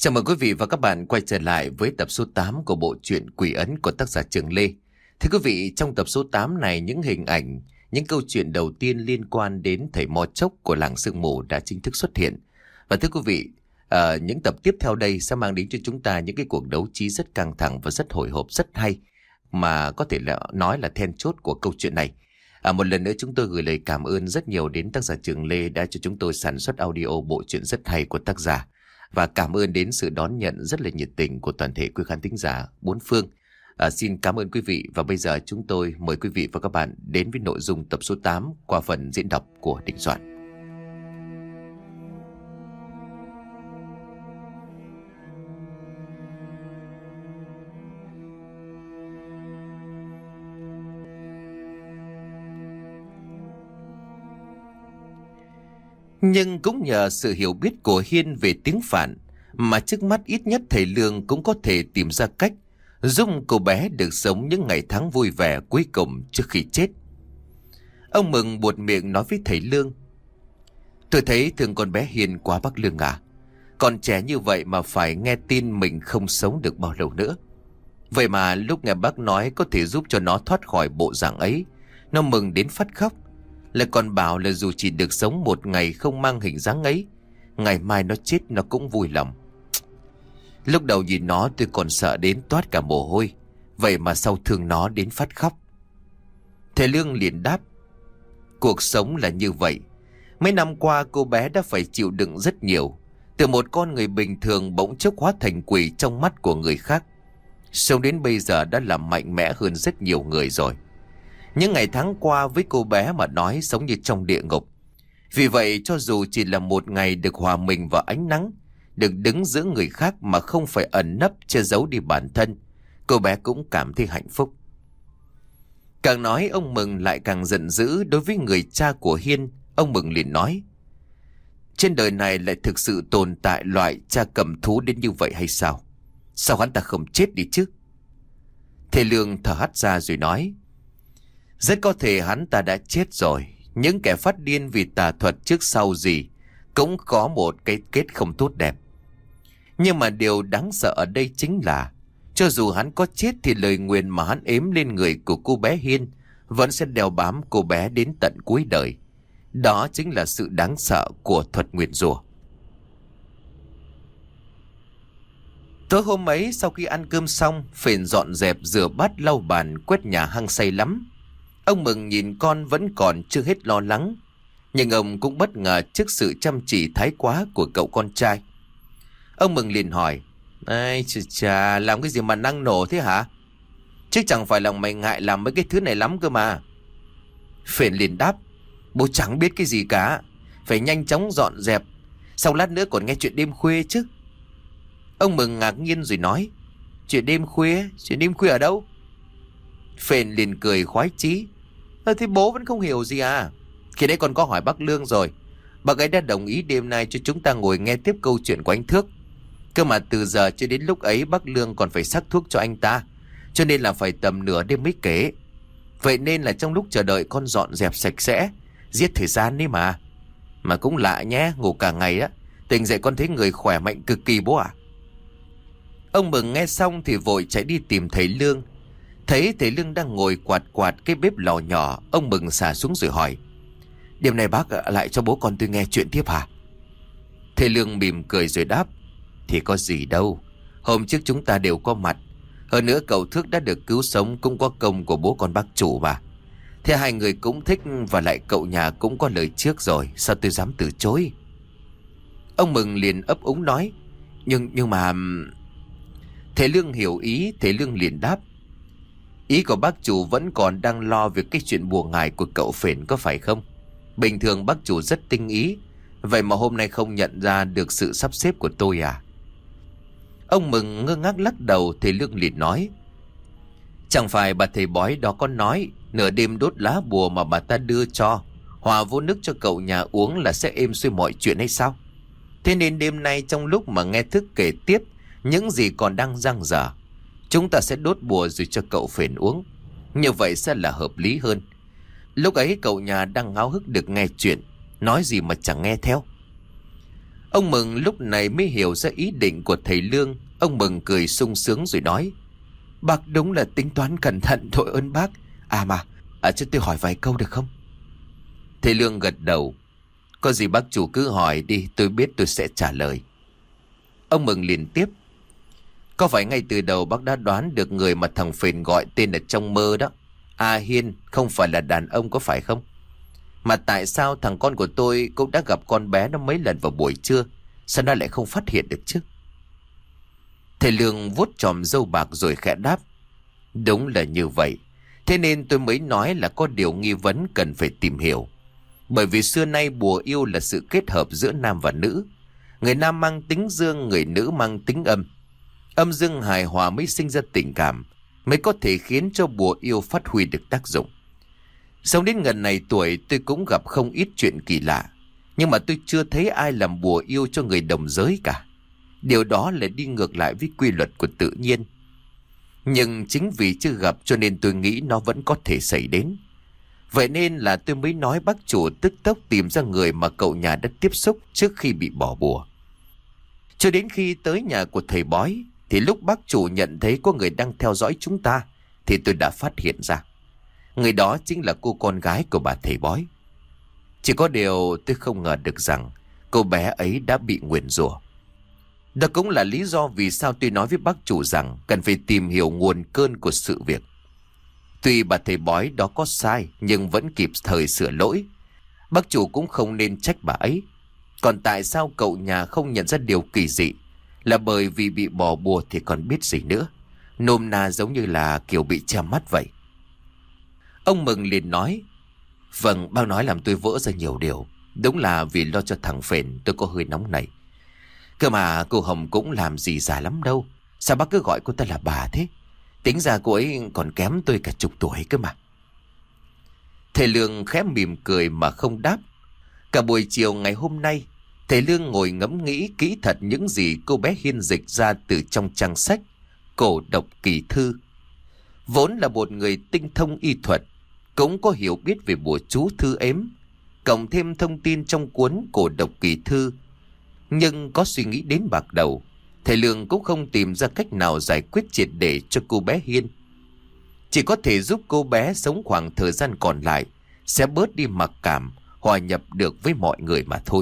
Chào mừng quý vị và các bạn quay trở lại với tập số 8 của bộ truyện Quỷ Ấn của tác giả Trường Lê. Thưa quý vị, trong tập số 8 này, những hình ảnh, những câu chuyện đầu tiên liên quan đến thầy Mo Chốc của làng Sương Mù đã chính thức xuất hiện. Và thưa quý vị, những tập tiếp theo đây sẽ mang đến cho chúng ta những cái cuộc đấu trí rất căng thẳng và rất hồi hộp, rất hay, mà có thể là nói là then chốt của câu chuyện này. Một lần nữa chúng tôi gửi lời cảm ơn rất nhiều đến tác giả Trường Lê đã cho chúng tôi sản xuất audio bộ truyện rất hay của tác giả. Và cảm ơn đến sự đón nhận rất là nhiệt tình của toàn thể quý khán thính giả bốn phương. Xin cảm ơn quý vị và bây giờ chúng tôi mời quý vị và các bạn đến với nội dung tập số 8 qua phần diễn đọc của Đình Soạn. Nhưng cũng nhờ sự hiểu biết của Hiên về tiếng Phạn mà trước mắt ít nhất thầy Lương cũng có thể tìm ra cách giúp cô bé được sống những ngày tháng vui vẻ cuối cùng trước khi chết. Ông Mừng buột miệng nói với thầy Lương: "Tôi thấy thương con bé Hiên quá bác Lương à. Còn trẻ như vậy mà phải nghe tin mình không sống được bao lâu nữa. Vậy mà lúc nghe bác nói có thể giúp cho nó thoát khỏi bộ dạng ấy, nó mừng đến phát khóc. Lại còn bảo là dù chỉ được sống một ngày không mang hình dáng ấy, ngày mai nó chết nó cũng vui lòng. Lúc đầu nhìn nó tôi còn sợ đến toát cả mồ hôi, vậy mà sau thương nó đến phát khóc." Thầy Lương liền đáp: "Cuộc sống là như vậy. Mấy năm qua cô bé đã phải chịu đựng rất nhiều. Từ một con người bình thường bỗng chốc hóa thành quỷ trong mắt của người khác. Sống đến bây giờ đã làm mạnh mẽ hơn rất nhiều người rồi. Những ngày tháng qua với cô bé mà nói sống như trong địa ngục. Vì vậy cho dù chỉ là một ngày được hòa mình vào ánh nắng, được đứng giữa người khác mà không phải ẩn nấp che giấu đi bản thân, cô bé cũng cảm thấy hạnh phúc." Càng nói ông Mừng lại càng giận dữ đối với người cha của Hiên. Ông Mừng liền nói: "Trên đời này lại thực sự tồn tại loại cha cầm thú đến như vậy hay sao? Sao hắn ta không chết đi chứ?" Thầy Lương thở hắt ra rồi nói: "Rất có thể hắn ta đã chết rồi. Những kẻ phát điên vì tà thuật trước sau gì cũng có một cái kết không tốt đẹp. Nhưng mà điều đáng sợ ở đây chính là cho dù hắn có chết thì lời nguyền mà hắn ếm lên người của cô bé Hiên vẫn sẽ đeo bám cô bé đến tận cuối đời. Đó chính là sự đáng sợ của thuật nguyền rủa." Tối hôm ấy sau khi ăn cơm xong, Phền dọn dẹp rửa bát lau bàn quét nhà hăng say lắm. Ông Mừng nhìn con vẫn còn chưa hết lo lắng, nhưng ông cũng bất ngờ trước sự chăm chỉ thái quá của cậu con trai. Ông Mừng liền hỏi: "Ai chà, làm cái gì mà năng nổ thế hả? Chứ chẳng phải là mày ngại làm mấy cái thứ này lắm cơ mà." Phền liền đáp: "Bố chẳng biết cái gì cả. Phải nhanh chóng dọn dẹp, sau lát nữa còn nghe chuyện đêm khuya chứ." Ông Mừng ngạc nhiên rồi nói: Chuyện đêm khuya ở đâu?" Phền liền cười khoái chí: "Thế bố vẫn không hiểu gì à? Khi đấy con có hỏi bác Lương rồi. Bác ấy đã đồng ý đêm nay cho chúng ta ngồi nghe tiếp câu chuyện của anh Thước. Cơ mà từ giờ cho đến lúc ấy bác Lương còn phải sắc thuốc cho anh ta, cho nên là phải tầm nửa đêm mới kể. Vậy nên là trong lúc chờ đợi con dọn dẹp sạch sẽ, giết thời gian đấy mà. Mà cũng lạ nhé, ngủ cả ngày á, tỉnh dậy con thấy người khỏe mạnh cực kỳ bố ạ." Ông Mừng nghe xong thì vội chạy đi tìm thầy Lương. Thấy thầy Lương đang ngồi quạt quạt cái bếp lò nhỏ, ông Mừng xả xuống rồi hỏi: "Đêm nay bác lại cho bố con tôi nghe chuyện tiếp hả?" Thầy Lương mỉm cười rồi đáp: "Thì có gì đâu, hôm trước chúng ta đều có mặt. Hơn nữa cậu Thước đã được cứu sống cũng có công của bố con bác chủ mà. Thế hai người cũng thích, và lại cậu nhà cũng có lời trước rồi, sao tôi dám từ chối?" Ông Mừng liền ấp úng nói: Nhưng mà..." Thầy Lương hiểu ý, thầy Lương liền đáp: "Ý của bác chủ vẫn còn đang lo về cái chuyện bùa ngải của cậu Phền có phải không? Bình thường bác chủ rất tinh ý, vậy mà hôm nay không nhận ra được sự sắp xếp của tôi à?" Ông Mừng ngơ ngác lắc đầu. Thầy Lương liền nói: "Chẳng phải bà thầy bói đó có nói nửa đêm đốt lá bùa mà bà ta đưa cho, hòa vô nước cho cậu nhà uống là sẽ êm xuôi mọi chuyện hay sao? Thế nên đêm nay trong lúc mà nghe Thức kể tiếp những gì còn đang dang dở, chúng ta sẽ đốt bùa rồi cho cậu Phền uống. Như vậy sẽ là hợp lý hơn. Lúc ấy cậu nhà đang háo hức được nghe chuyện, nói gì mà chẳng nghe theo." Ông Mừng lúc này mới hiểu ra ý định của thầy Lương. Ông Mừng cười sung sướng rồi nói: Bác đúng là tính toán cẩn thận, thôi ơn bác. Cho tôi hỏi vài câu được không? Thầy Lương gật đầu: Có gì bác chủ cứ hỏi đi, tôi biết tôi sẽ trả lời. Ông Mừng liền tiếp: Có phải ngay từ đầu bác đã đoán được người mà thằng Phền gọi tên ở trong mơ đó, A Hiên, không phải là đàn ông có phải không? Mà tại sao thằng con của tôi cũng đã gặp con bé nó mấy lần vào buổi trưa, sao nó lại không phát hiện được chứ? Thầy Lương vuốt chòm râu bạc rồi khẽ đáp: Đúng là như vậy. Thế nên tôi mới nói là có điều nghi vấn cần phải tìm hiểu. Bởi vì xưa nay bùa yêu là sự kết hợp giữa nam và nữ. Người nam mang tính dương, người nữ mang tính âm. Âm dương hài hòa mới sinh ra tình cảm, mới có thể khiến cho bùa yêu phát huy được tác dụng. Sống đến gần này tuổi, tôi cũng gặp không ít chuyện kỳ lạ, nhưng mà tôi chưa thấy ai làm bùa yêu cho người đồng giới cả. Điều đó là đi ngược lại với quy luật của tự nhiên. Nhưng chính vì chưa gặp cho nên tôi nghĩ nó vẫn có thể xảy đến. Vậy nên là tôi mới nói bác chủ tức tốc tìm ra người mà cậu nhà đã tiếp xúc trước khi bị bỏ bùa. Cho đến khi tới nhà của thầy bói, thì lúc bác chủ nhận thấy có người đang theo dõi chúng ta, thì tôi đã phát hiện ra. Người đó chính là cô con gái của bà thầy bói. Chỉ có điều tôi không ngờ được rằng cô bé ấy đã bị nguyền rủa. Đó cũng là lý do vì sao tôi nói với bác chủ rằng cần phải tìm hiểu nguồn cơn của sự việc. Tuy bà thầy bói đó có sai, nhưng vẫn kịp thời sửa lỗi. Bác chủ cũng không nên trách bà ấy. Còn tại sao cậu nhà không nhận ra điều kỳ dị, là bởi vì bị bỏ bùa thì còn biết gì nữa. Nôm na giống như là kiểu bị che mắt vậy. Ông Mừng liền nói: Vâng, bác nói làm tôi vỡ ra nhiều điều. Đúng là vì lo cho thằng Phền tôi có hơi nóng này. Cơ mà cô Hồng cũng làm gì già lắm đâu. Sao bác cứ gọi cô ta là bà thế? Tính ra cô ấy còn kém tôi cả chục tuổi cơ mà. Thầy Lương khẽ mỉm cười mà không đáp. Cả buổi chiều ngày hôm nay, thầy Lương ngồi ngẫm nghĩ kỹ thật những gì cô bé Hiên dịch ra từ trong trang sách Cổ Độc Kỳ Thư. Vốn là một người tinh thông y thuật, cũng có hiểu biết về bùa chú thư ếm, cộng thêm thông tin trong cuốn Cổ Độc Kỳ Thư. Nhưng có suy nghĩ đến bạc đầu, thầy Lương cũng không tìm ra cách nào giải quyết triệt để cho cô bé Hiên. Chỉ có thể giúp cô bé sống khoảng thời gian còn lại sẽ bớt đi mặc cảm, hòa nhập được với mọi người mà thôi.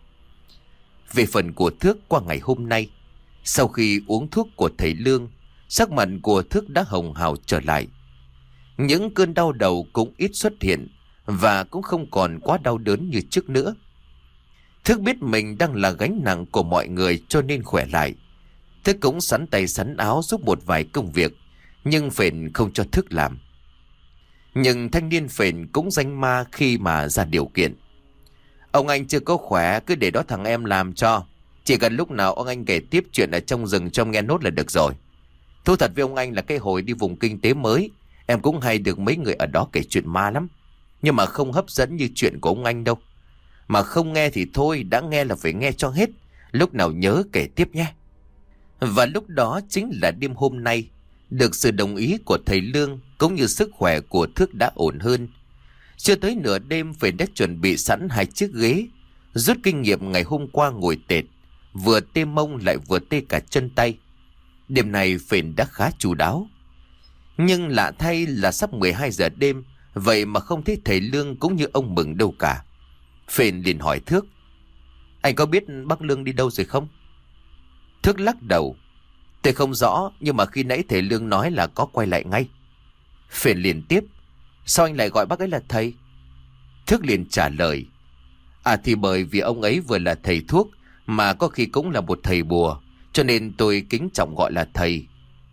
Về phần của Thước, qua ngày hôm nay, sau khi uống thuốc của thầy Lương, sắc mặt của Thước đã hồng hào trở lại. Những cơn đau đầu cũng ít xuất hiện và cũng không còn quá đau đớn như trước nữa. Thước biết mình đang là gánh nặng của mọi người cho nên khỏe lại. Thước cũng sắn tay sắn áo giúp một vài công việc, nhưng Phền không cho Thước làm. Nhưng thanh niên Phền cũng danh ma khi mà ra điều kiện. Ông anh chưa có khỏe, cứ để đó thằng em làm cho. Chỉ cần lúc nào ông anh kể tiếp chuyện ở trong rừng cho em nghe nốt là được rồi. Thú thật với ông anh là cái hồi đi vùng kinh tế mới, em cũng hay được mấy người ở đó kể chuyện ma lắm. Nhưng mà không hấp dẫn như chuyện của ông anh đâu. Mà không nghe thì thôi, đã nghe là phải nghe cho hết. Lúc nào nhớ kể tiếp nhé. Và lúc đó chính là đêm hôm nay. Được sự đồng ý của thầy Lương cũng như sức khỏe của Thước đã ổn hơn. Chưa tới nửa đêm, Phền đã chuẩn bị sẵn 2 chiếc ghế. Rút kinh nghiệm ngày hôm qua ngồi tệt, vừa tê mông lại vừa tê cả chân tay. Đêm này Phền đã khá chu đáo. Nhưng lạ thay là sắp 12 giờ đêm, vậy mà không thấy thầy Lương cũng như ông Mừng đâu cả. Phền liền hỏi Thước: Anh có biết bác Lương đi đâu rồi không? Thước lắc đầu: Tôi không rõ, nhưng mà khi nãy thầy Lương nói là có quay lại ngay. Phền liền tiếp: Sao anh lại gọi bác ấy là thầy? Thước liền trả lời: Thì bởi vì ông ấy vừa là thầy thuốc, mà có khi cũng là một thầy bùa, cho nên tôi kính trọng gọi là thầy.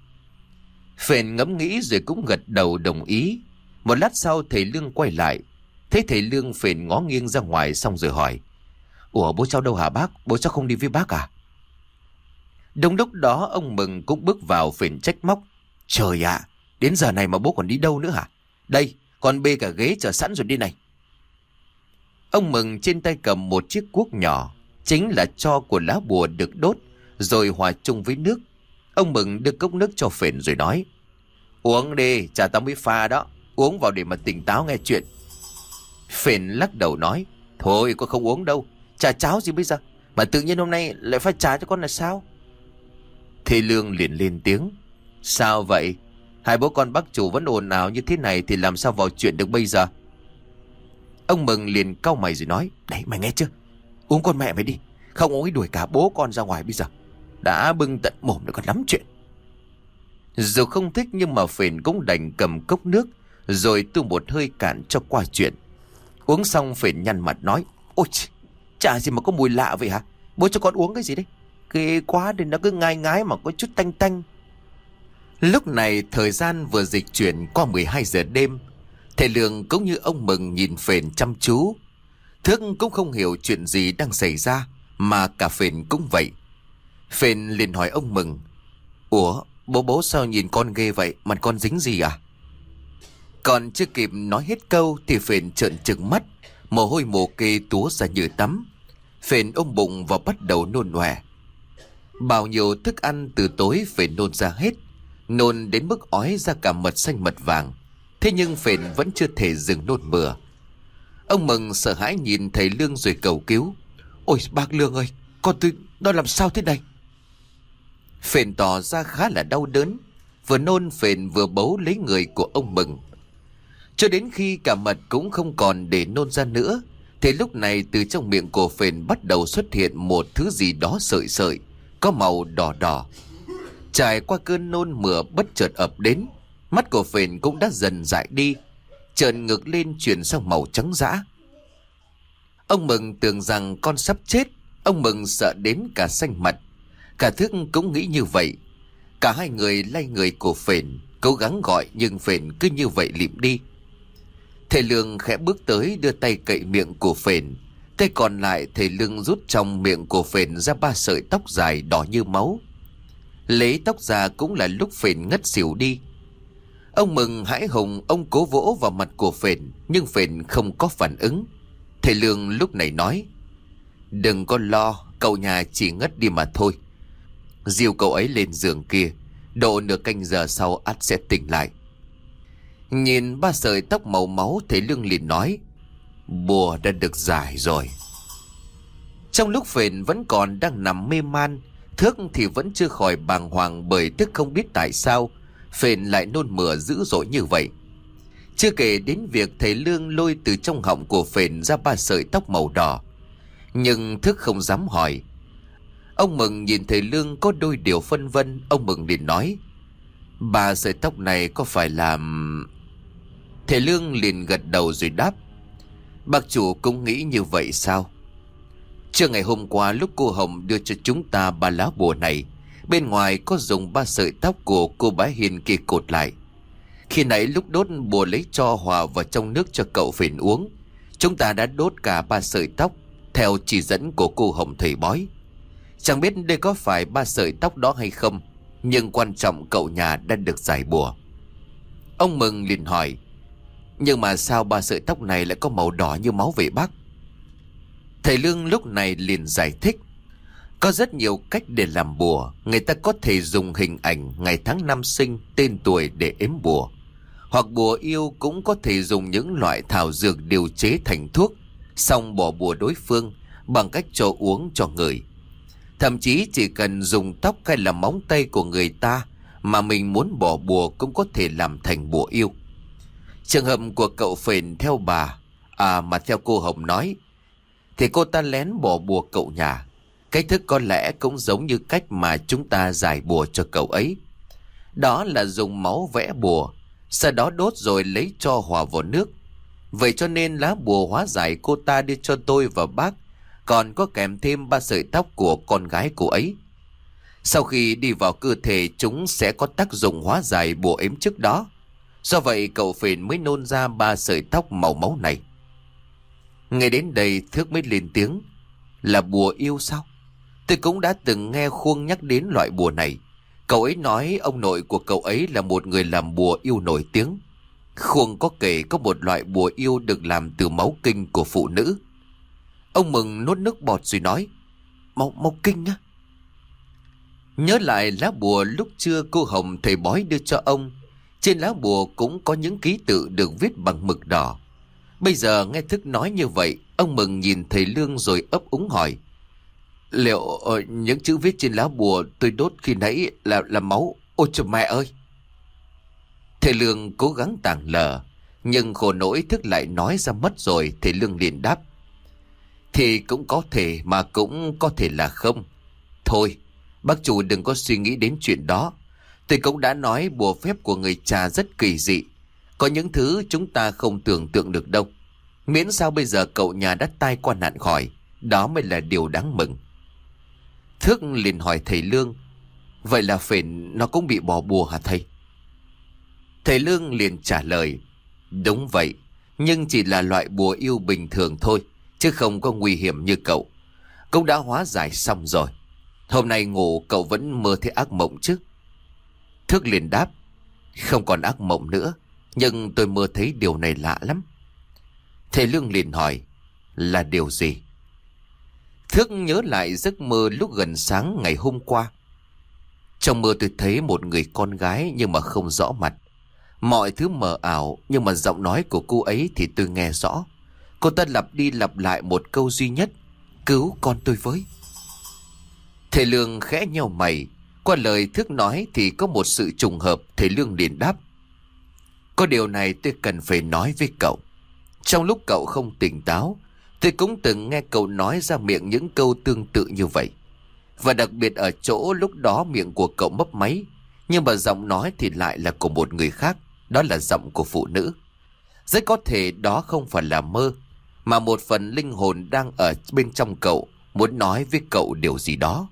Phền ngẫm nghĩ rồi cũng gật đầu đồng ý. Một lát sau thầy Lương quay lại. Thấy thầy Lương, Phền ngó nghiêng ra ngoài xong rồi hỏi: Ủa, bố cháu đâu hả bác? Bố cháu không đi với bác à? Đúng lúc đó ông Mừng cũng bước vào. Phền trách móc: Trời ạ, đến giờ này mà bố còn đi đâu nữa hả? Đây, con bê cả ghế chờ sẵn rồi đi này. Ông Mừng trên tay cầm một chiếc cuốc nhỏ, chính là tro của lá bùa được đốt rồi hòa chung với nước. Ông Mừng đưa cốc nước cho Phền rồi nói: Uống đi, trà tao mới pha đó. Uống vào để mà tỉnh táo nghe chuyện. Phền lắc đầu nói: Thôi con không uống đâu, trà cháo gì bây giờ. Mà tự nhiên hôm nay lại phải trả cho con là sao? Thầy Lương liền lên tiếng. Sao vậy? Hai bố con bác chủ vẫn ồn ào như thế này thì làm sao vào chuyện được bây giờ? Ông Mừng liền cau mày rồi nói. Này mày nghe chưa? Uống con mẹ mày đi. Không uống ấy đuổi cả bố con ra ngoài bây giờ. Đã bưng tận mồm để còn lắm chuyện. Dù không thích nhưng mà Phền cũng đành cầm cốc nước rồi tu một hơi cạn cho qua chuyện. Uống xong Phền nhăn mặt nói. Ôi chả gì mà có mùi lạ vậy hả? Bố cho con uống cái gì đấy? Ghê quá thì nó cứ ngai ngái mà có chút tanh tanh. Lúc này thời gian vừa dịch chuyển qua 12 giờ đêm. Thầy Lương cũng như ông Mừng nhìn Phền chăm chú. Thước cũng không hiểu chuyện gì đang xảy ra, mà cả Phền cũng vậy. Phền liền hỏi ông Mừng. Ủa bố sao nhìn con ghê vậy? Mặt con dính gì à? Còn chưa kịp nói hết câu thì Phền trợn trừng mắt, mồ hôi mồ kê túa ra như tắm. Phền ôm bụng và bắt đầu nôn ọe. Bao nhiêu thức ăn từ tối Phền nôn ra hết, nôn đến mức ói ra cả mật xanh mật vàng. Thế nhưng Phền vẫn chưa thể dừng nôn mửa. Ông Mừng sợ hãi nhìn thầy Lương rồi cầu cứu. Ôi bác Lương ơi, con tôi nó làm sao thế này? Phền tỏ ra khá là đau đớn. Vừa nôn Phền vừa bấu lấy người của ông Mừng. Cho đến khi cả mật cũng không còn để nôn ra nữa, thì lúc này từ trong miệng của Phền bắt đầu xuất hiện một thứ gì đó sợi sợi, có màu đỏ đỏ. Trải qua cơn nôn mửa bất chợt ập đến, mắt của Phền cũng đã dần dại đi, trợn ngược lên chuyển sang màu trắng dã. Ông Mừng tưởng rằng con sắp chết. Ông Mừng sợ đến cả xanh mặt. Cả Thước cũng nghĩ như vậy. Cả hai người lay người của Phền, cố gắng gọi nhưng Phền cứ như vậy lịm đi. Thầy Lương khẽ bước tới đưa tay cậy miệng của Phền. Tay còn lại thầy Lương rút trong miệng của Phền ra 3 sợi tóc dài đỏ như máu. Lấy tóc ra cũng là lúc Phền ngất xỉu đi. Ông Mừng hãi hùng, ông cố vỗ vào mặt của Phền, nhưng Phền không có phản ứng. Thầy Lương lúc này nói. Đừng có lo, cậu nhà chỉ ngất đi mà thôi. Dìu cậu ấy lên giường kia, độ nửa canh giờ sau ắt sẽ tỉnh lại. Nhìn 3 sợi tóc màu máu, thầy Lương liền nói. Bùa đã được giải rồi. Trong lúc Phền vẫn còn đang nằm mê man, Thước thì vẫn chưa khỏi bàng hoàng, bởi Thước không biết tại sao Phền lại nôn mửa dữ dội như vậy. Chưa kể đến việc thầy Lương lôi từ trong họng của Phền ra 3 sợi tóc màu đỏ. Nhưng Thước không dám hỏi. Ông Mừng nhìn thầy Lương có đôi điều phân vân. Ông Mừng liền nói. 3 sợi tóc này có phải là... Thầy Lương liền gật đầu rồi đáp. Bác chủ cũng nghĩ như vậy sao? Trưa ngày hôm qua lúc cô Hồng đưa cho chúng ta 3 lá bùa này, bên ngoài có dùng 3 sợi tóc của cô bá Hiền kia cột lại. Khi nãy lúc đốt bùa lấy tro hòa vào trong nước cho cậu Phền uống, chúng ta đã đốt cả 3 sợi tóc theo chỉ dẫn của cô Hồng thầy bói. Chẳng biết đây có phải 3 sợi tóc đó hay không, nhưng quan trọng cậu nhà đã được giải bùa. Ông Mừng liền hỏi. Nhưng mà sao 3 sợi tóc này lại có màu đỏ như máu vậy bác? Thầy Lương lúc này liền giải thích. Có rất nhiều cách để làm bùa. Người ta có thể dùng hình ảnh, ngày tháng năm sinh, tên tuổi để ếm bùa. Hoặc bùa yêu cũng có thể dùng những loại thảo dược điều chế thành thuốc, xong bỏ bùa đối phương bằng cách cho uống cho người. Thậm chí chỉ cần dùng tóc hay là móng tay của người ta mà mình muốn bỏ bùa cũng có thể làm thành bùa yêu. Trường hợp của cậu Phền theo bà, mà theo cô Hồng nói, thì cô ta lén bỏ bùa cậu nhà. Cách thức có lẽ cũng giống như cách mà chúng ta giải bùa cho cậu ấy. Đó là dùng máu vẽ bùa, sau đó đốt rồi lấy tro hòa vào nước. Vậy cho nên lá bùa hóa giải cô ta đưa cho tôi và bác còn có kèm thêm 3 sợi tóc của con gái cô ấy. Sau khi đi vào cơ thể, chúng sẽ có tác dụng hóa giải bùa ếm trước đó. Do vậy cậu Phền mới nôn ra 3 sợi tóc màu máu này. Ngay đến đây Thước mới lên tiếng. Là bùa yêu sao? Tôi cũng đã từng nghe Khuông nhắc đến loại bùa này. Cậu ấy nói ông nội của cậu ấy là một người làm bùa yêu nổi tiếng. Khuông có kể có một loại bùa yêu được làm từ máu kinh của phụ nữ. Ông Mừng nuốt nước bọt rồi nói. Máu kinh á? Nhớ lại lá bùa lúc trưa cô Hồng thầy bói đưa cho ông. Trên lá bùa cũng có những ký tự được viết bằng mực đỏ. Bây giờ nghe Thức nói như vậy, ông Mừng nhìn thầy Lương rồi ấp úng hỏi. Liệu những chữ viết trên lá bùa tôi đốt khi nãy là máu? Ôi trời mẹ ơi! Thầy Lương cố gắng tàng lờ, nhưng khổ nỗi thức lại nói ra mất rồi. Thầy Lương liền đáp: thì cũng có thể mà cũng có thể là không. Thôi, bác chủ đừng có suy nghĩ đến chuyện đó. Tôi cũng đã nói bùa phép của người cha rất kỳ dị. Có những thứ chúng ta không tưởng tượng được đâu. Miễn sao bây giờ cậu nhà đã tai qua nạn khỏi, đó mới là điều đáng mừng. Thước liền hỏi thầy Lương: vậy là phền nó cũng bị bỏ bùa hả thầy? Thầy Lương liền trả lời: đúng vậy, nhưng chỉ là loại bùa yêu bình thường thôi, chứ không có nguy hiểm như cậu. Cũng đã hóa giải xong rồi. Hôm nay ngủ cậu vẫn mơ thấy ác mộng chứ? Thước liền đáp: không còn ác mộng nữa, nhưng tôi mơ thấy điều này lạ lắm. Thầy Lương liền hỏi: là điều gì? Thước nhớ lại giấc mơ lúc gần sáng ngày hôm qua. Trong mơ tôi thấy một người con gái nhưng mà không rõ mặt. Mọi thứ mờ ảo, nhưng mà giọng nói của cô ấy thì tôi nghe rõ. Cô ta lặp đi lặp lại một câu duy nhất: cứu con tôi với. Thầy Lương khẽ nheo mày. Qua lời Thước nói thì có một sự trùng hợp. Thầy Lương liền đáp: có điều này tôi cần phải nói với cậu. Trong lúc cậu không tỉnh táo, tôi cũng từng nghe cậu nói ra miệng những câu tương tự như vậy. Và đặc biệt ở chỗ lúc đó miệng của cậu mấp máy, nhưng mà giọng nói thì lại là của một người khác. Đó là giọng của phụ nữ. Rất có thể đó không phải là mơ, mà một phần linh hồn đang ở bên trong cậu, muốn nói với cậu điều gì đó.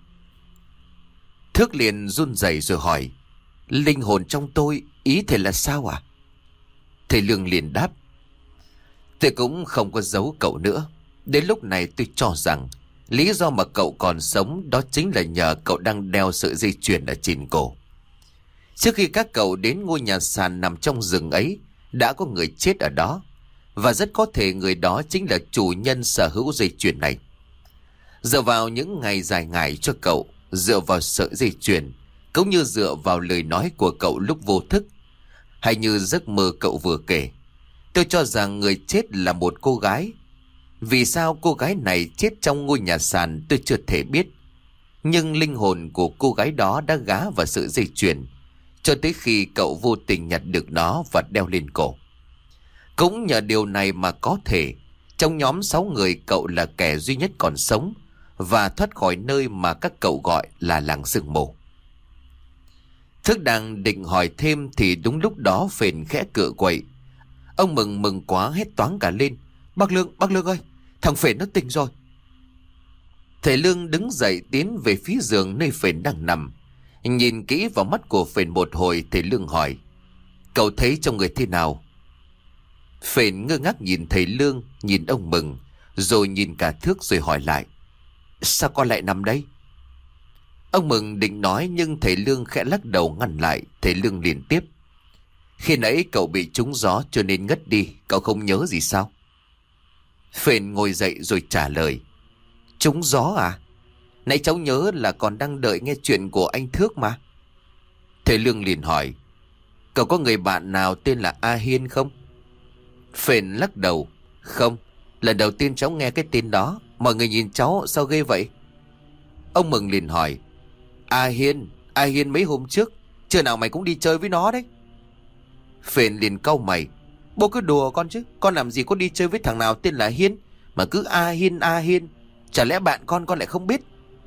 Thước liền run rẩy rồi hỏi: linh hồn trong tôi, ý thầy là sao à? Thầy Lương liền đáp: tôi cũng không có giấu cậu nữa. Đến lúc này tôi cho rằng lý do mà cậu còn sống đó chính là nhờ cậu đang đeo sợi dây chuyền ở trên cổ. Trước khi các cậu đến ngôi nhà sàn nằm trong rừng ấy, đã có người chết ở đó. Và rất có thể người đó chính là chủ nhân sở hữu dây chuyền này. Dựa vào những ngày dài ngày cho cậu, dựa vào sợi dây chuyền, cũng như dựa vào lời nói của cậu lúc vô thức, hay như giấc mơ cậu vừa kể, tôi cho rằng người chết là một cô gái. Vì sao cô gái này chết trong ngôi nhà sàn tôi chưa thể biết. Nhưng linh hồn của cô gái đó đã gá vào sợi dây chuyền, cho tới khi cậu vô tình nhặt được nó và đeo lên cổ. Cũng nhờ điều này mà có thể trong nhóm 6 người cậu là kẻ duy nhất còn sống và thoát khỏi nơi mà các cậu gọi là làng sương mù. Thức đang định hỏi thêm thì đúng lúc đó Phền khẽ cựa quậy. Ông mừng quá hét toáng cả lên: bác Lương ơi, thằng Phền nó tỉnh rồi. Thầy Lương đứng dậy tiến về phía giường nơi Phền đang nằm. Nhìn kỹ vào mắt của Phền một hồi, thầy Lương hỏi: cậu thấy trong người thế nào? Phền ngơ ngác nhìn thầy Lương, nhìn ông Mừng, rồi nhìn cả Thước rồi hỏi lại: sao con lại nằm đây? Ông Mừng định nói nhưng thầy Lương khẽ lắc đầu ngăn lại. Thầy Lương liền tiếp: khi nãy cậu bị trúng gió cho nên ngất đi, cậu không nhớ gì sao? Phền ngồi dậy rồi trả lời: trúng gió à? Nãy cháu nhớ là còn đang đợi nghe chuyện của anh Thước mà. Thầy Lương liền hỏi: cậu có người bạn nào tên là A Hiên không? Phền lắc đầu: không, lần đầu tiên cháu nghe cái tên đó. Mọi người nhìn cháu sao ghê vậy? Ông Mừng liền hỏi: A Hiên mấy hôm trước trưa nào mày cũng đi chơi với nó đấy. Phền liền cau mày: bố cứ đùa con chứ, con làm gì có đi chơi với thằng nào tên là Hiên mà cứ A Hiên. Chả lẽ bạn con lại không biết?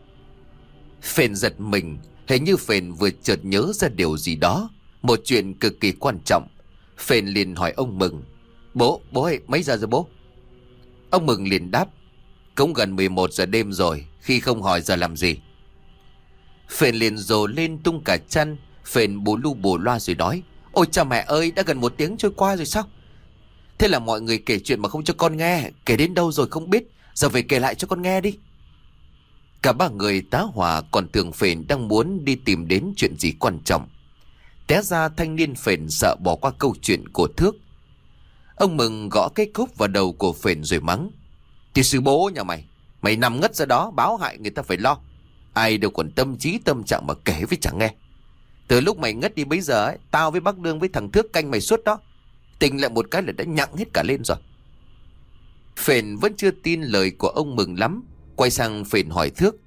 Phền giật mình, hình như Phền vừa chợt nhớ ra điều gì đó, một chuyện cực kỳ quan trọng. Phền liền hỏi ông Mừng: bố ơi, mấy giờ rồi bố? Ông Mừng liền đáp: cũng gần 11 giờ đêm rồi, khi không hỏi giờ làm gì. Phền liền rồ lên tung cả chăn. Phền bù lu bù loa rồi nói: ôi cha mẹ ơi, đã gần 1 tiếng trôi qua rồi sao? Thế là mọi người kể chuyện mà không cho con nghe. Kể đến đâu rồi không biết, giờ về kể lại cho con nghe đi. Cả ba người tá hỏa còn tưởng Phền đang muốn đi tìm đến chuyện gì quan trọng. Té ra thanh niên Phền sợ bỏ qua câu chuyện của Thước. Ông Mừng gõ cái cúp vào đầu của Phền rồi mắng: thì sư bố nhà mày nằm ngất ra đó báo hại người ta phải lo. Ai đâu còn tâm trí tâm trạng mà kể với chẳng nghe. Từ lúc mày ngất đi bây giờ ấy, tao với bác Lương với thằng Thước canh mày suốt đó. Tình lại một cái là đã nhặng hết cả lên rồi. Phền vẫn chưa tin lời của ông Mừng lắm. Quay sang Phền hỏi Thước: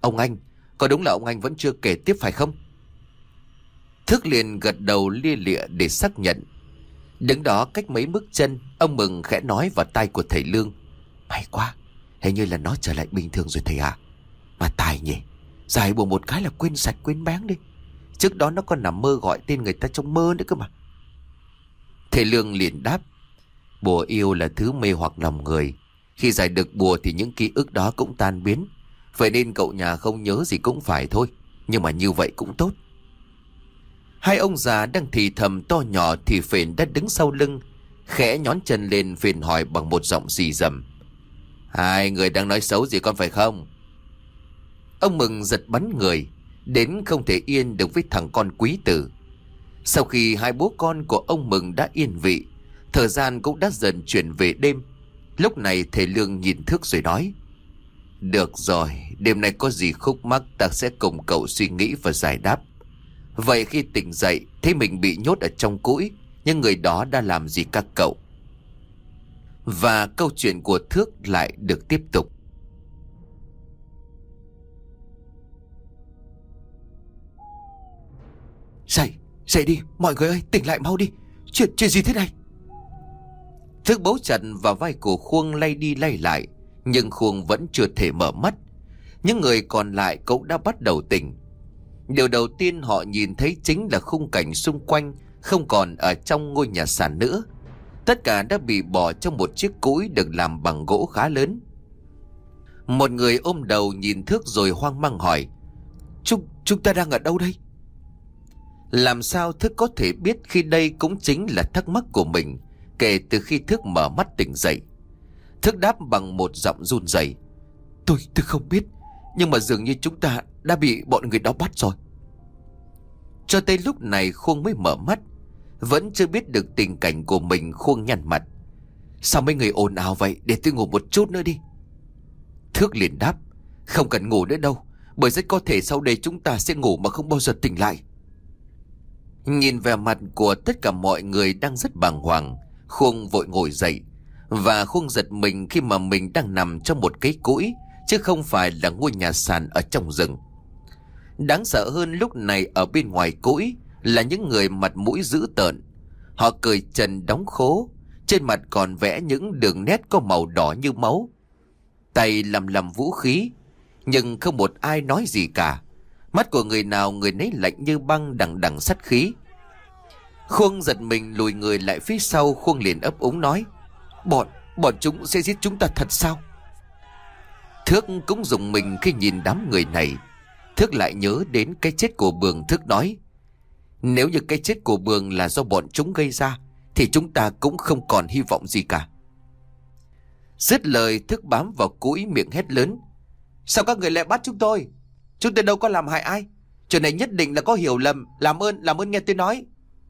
Ông anh, có đúng là ông anh vẫn chưa kể tiếp phải không? Thước liền gật đầu lia lịa để xác nhận. Đứng đó cách mấy bước chân, ông Mừng khẽ nói vào tai của thầy Lương: May quá, hình như là nó trở lại bình thường rồi thầy à. Mà tài nhỉ, giải bùa một cái là quên sạch quên báng đi. Trước đó nó còn nằm mơ gọi tên người ta trong mơ nữa cơ mà. Thầy Lương liền đáp: Bùa yêu là thứ mê hoặc lòng người. Khi giải được bùa thì những ký ức đó cũng tan biến. Vậy nên cậu nhà không nhớ gì cũng phải thôi. Nhưng mà như vậy cũng tốt. Hai ông già đang thì thầm to nhỏ thì Phền đã đứng sau lưng, khẽ nhón chân lên. Phền hỏi bằng một giọng rì rầm: Hai người đang nói xấu gì con phải không? Ông Mừng giật bắn người, đến không thể yên được với thằng con quý tử. Sau khi hai bố con của ông Mừng đã yên vị, thời gian cũng đã dần chuyển về đêm. Lúc này thầy Lương nhìn Thước rồi nói: Được rồi, đêm nay có gì khúc mắc ta sẽ cùng cậu suy nghĩ và giải đáp. Vậy khi tỉnh dậy thấy mình bị nhốt ở trong cũi, nhưng người đó đã làm gì các cậu? Và câu chuyện của Thước lại được tiếp tục. Dậy đi, mọi người ơi, tỉnh lại mau đi. Chuyện gì thế này? Thước bấu chặt vào vai của Khuông lay đi lay lại, nhưng Khuông vẫn chưa thể mở mắt. Những người còn lại cũng đã bắt đầu tỉnh. Điều đầu tiên họ nhìn thấy chính là khung cảnh xung quanh không còn ở trong ngôi nhà sàn nữa. Tất cả đã bị bỏ trong một chiếc cũi được làm bằng gỗ khá lớn. Một người ôm đầu nhìn Thước rồi hoang mang hỏi: Chúng ta đang ở đâu đây? Làm sao Thước có thể biết khi đây cũng chính là thắc mắc của mình kể từ khi Thước mở mắt tỉnh dậy. Thước đáp bằng một giọng run rẩy: Tôi không biết, nhưng mà dường như chúng ta đã bị bọn người đó bắt rồi. Cho tới lúc này Khuông mới mở mắt. Vẫn chưa biết được tình cảnh của mình, Khuông nhăn mặt: Sao mấy người ồn ào vậy, để tôi ngủ một chút nữa đi. Thước liền đáp: Không cần ngủ nữa đâu, bởi rất có thể sau đây chúng ta sẽ ngủ mà không bao giờ tỉnh lại. Nhìn vẻ mặt của tất cả mọi người đang rất bàng hoàng, Khuông vội ngồi dậy. Và Khuông giật mình khi mà mình đang nằm trong một cái cũi, chứ không phải là ngôi nhà sàn ở trong rừng. Đáng sợ hơn lúc này ở bên ngoài cũi là những người mặt mũi dữ tợn. Họ cởi trần đóng khố, trên mặt còn vẽ những đường nét có màu đỏ như máu, tay làm vũ khí, nhưng không một ai nói gì cả. Mắt của người nào người nấy lạnh như băng, đằng đằng sát khí. Khuông giật mình lùi người lại phía sau. Khuông liền ấp úng nói: Bọn chúng sẽ giết chúng ta thật sao? Thước cũng rùng mình khi nhìn đám người này. Thước lại nhớ đến cái chết của Bường. Thước nói: Nếu như cái chết của Bường là do bọn chúng gây ra thì chúng ta cũng không còn hy vọng gì cả. Dứt lời, Thước bám vào cũi, miệng hét lớn: Sao các người lại bắt chúng tôi? Chúng tôi đâu có làm hại ai. Chuyện này nhất định là có hiểu lầm. Làm ơn nghe tôi nói.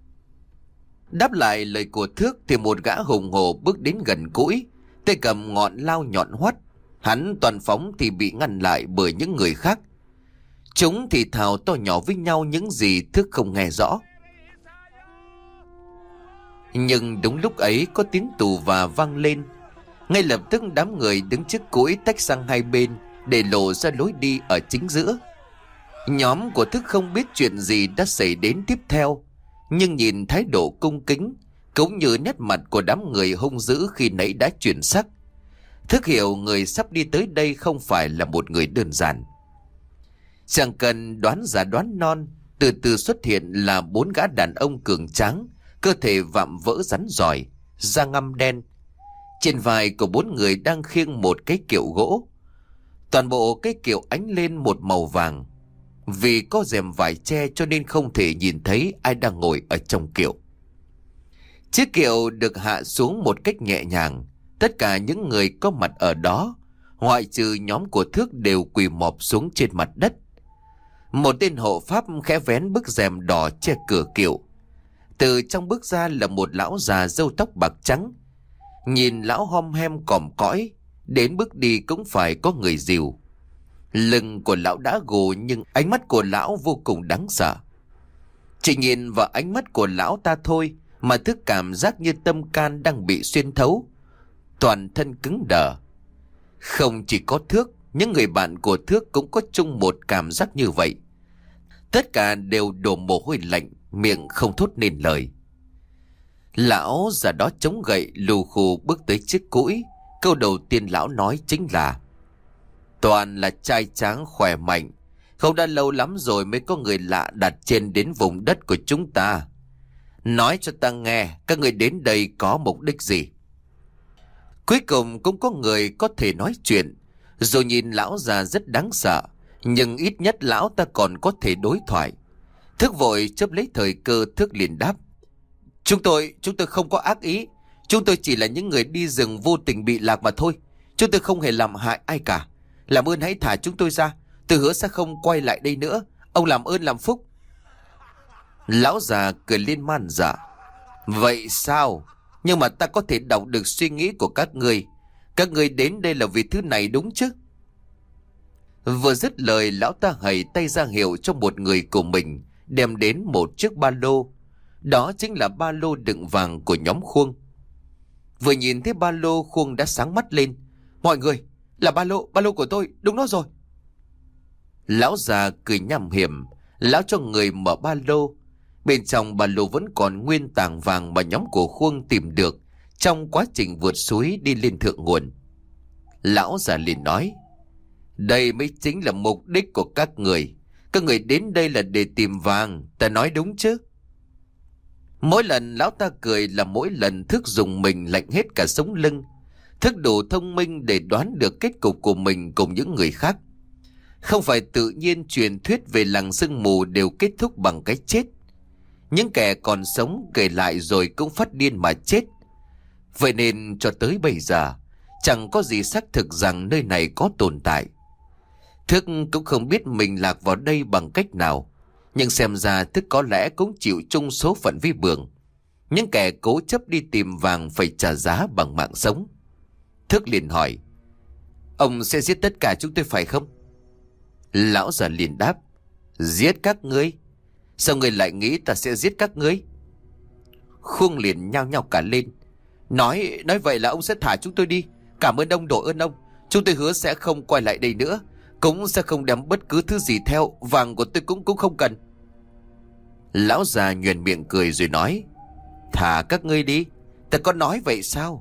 Đáp lại lời của Thước thì một gã hùng hổ bước đến gần cũi, tay cầm ngọn lao nhọn hoắt. Hắn toàn phóng thì bị ngăn lại bởi những người khác. Chúng thì thào to nhỏ với nhau những gì Thước không nghe rõ. Nhưng đúng lúc ấy có tiếng tù và vang lên. Ngay lập tức đám người đứng trước cũi tách sang hai bên để lộ ra lối đi ở chính giữa. Nhóm của Thước không biết chuyện gì đã xảy đến tiếp theo, nhưng nhìn thái độ cung kính cũng như nét mặt của đám người hung dữ khi nãy đã chuyển sắc, Thước hiểu người sắp đi tới đây không phải là một người đơn giản. Chẳng cần đoán già đoán non, từ từ xuất hiện là 4 gã đàn ông cường tráng, cơ thể vạm vỡ rắn giỏi, da ngăm đen. Trên vai của 4 người đang khiêng một cái kiệu gỗ. Toàn bộ cái kiệu ánh lên một màu vàng. Vì có rèm vải che cho nên không thể nhìn thấy ai đang ngồi ở trong kiệu. Chiếc kiệu được hạ xuống một cách nhẹ nhàng. Tất cả những người có mặt ở đó, ngoại trừ nhóm của Thước, đều quỳ mọp xuống trên mặt đất. Một tên hộ pháp khẽ vén bức rèm đỏ che cửa kiệu. Từ trong bước ra là một lão già râu tóc bạc trắng. Nhìn lão hom hem còm cõi, đến bước đi cũng phải có người dìu. Lưng của lão đã gù nhưng ánh mắt của lão vô cùng đáng sợ. Chỉ nhìn vào ánh mắt của lão ta thôi mà Thước cảm giác như tâm can đang bị xuyên thấu, toàn thân cứng đờ. Không chỉ có Thước, những người bạn của Thước cũng có chung một cảm giác như vậy. Tất cả đều đổ mồ hôi lạnh, miệng không thốt nên lời. Lão già đó chống gậy lù khù bước tới chiếc cũi. Câu đầu tiên lão nói chính là: toàn là trai tráng khỏe mạnh, không đã lâu lắm rồi mới có người lạ đặt chân đến vùng đất của chúng ta. Nói cho ta nghe, các người đến đây có mục đích gì? Cuối cùng cũng có người có thể nói chuyện. Rồi nhìn lão già rất đáng sợ, nhưng ít nhất lão ta còn có thể đối thoại. Thức vội chấp lấy thời cơ, Thức liền đáp: Chúng tôi không có ác ý. Chúng tôi chỉ là những người đi rừng vô tình bị lạc mà thôi. Chúng tôi không hề làm hại ai cả. Làm ơn hãy thả chúng tôi ra. Tôi hứa sẽ không quay lại đây nữa. Ông làm ơn làm phúc. Lão già cười lên man dạ: Vậy sao? Nhưng mà ta có thể đọc được suy nghĩ của các ngươi. Các ngươi đến đây là vì thứ này đúng chứ? Vừa dứt lời, lão ta hầy tay ra hiệu cho một người của mình đem đến một chiếc ba lô. Đó chính là ba lô đựng vàng của nhóm Khuông. Vừa nhìn thấy ba lô, Khuông đã sáng mắt lên: Mọi người, là ba lô của tôi, đúng nó rồi. Lão già cười nham hiểm. Lão cho người mở ba lô. Bên trong ba lô vẫn còn nguyên tảng vàng mà nhóm của Khuông tìm được trong quá trình vượt suối đi lên thượng nguồn. Lão già liền nói: Đây mới chính là mục đích của các người. Các người đến đây là để tìm vàng, ta nói đúng chứ? Mỗi lần lão ta cười là mỗi lần Thức dùng mình lạnh hết cả sống lưng. Thức đủ thông minh để đoán được kết cục của mình cùng những người khác. Không phải tự nhiên truyền thuyết về làng sương mù đều kết thúc bằng cái chết. Những kẻ còn sống kể lại rồi cũng phát điên mà chết. Vậy nên cho tới bây giờ chẳng có gì xác thực rằng nơi này có tồn tại. Thức cũng không biết mình lạc vào đây bằng cách nào, nhưng xem ra Thức có lẽ cũng chịu chung số phận với Bường. Những kẻ cố chấp đi tìm vàng phải trả giá bằng mạng sống. Thức liền hỏi: Ông sẽ giết tất cả chúng tôi phải không? Lão già liền đáp: Giết các ngươi? Sao ngươi lại nghĩ ta sẽ giết các ngươi? Khuông liền nhao nhao cả lên. Nói vậy là ông sẽ thả chúng tôi đi. Cảm ơn ông, đội ơn ông. Chúng tôi hứa sẽ không quay lại đây nữa, cũng sẽ không đem bất cứ thứ gì theo. Vàng của tôi cũng không cần. Lão già nhoẻn miệng cười rồi nói: Thả các ngươi đi, ta có nói vậy sao?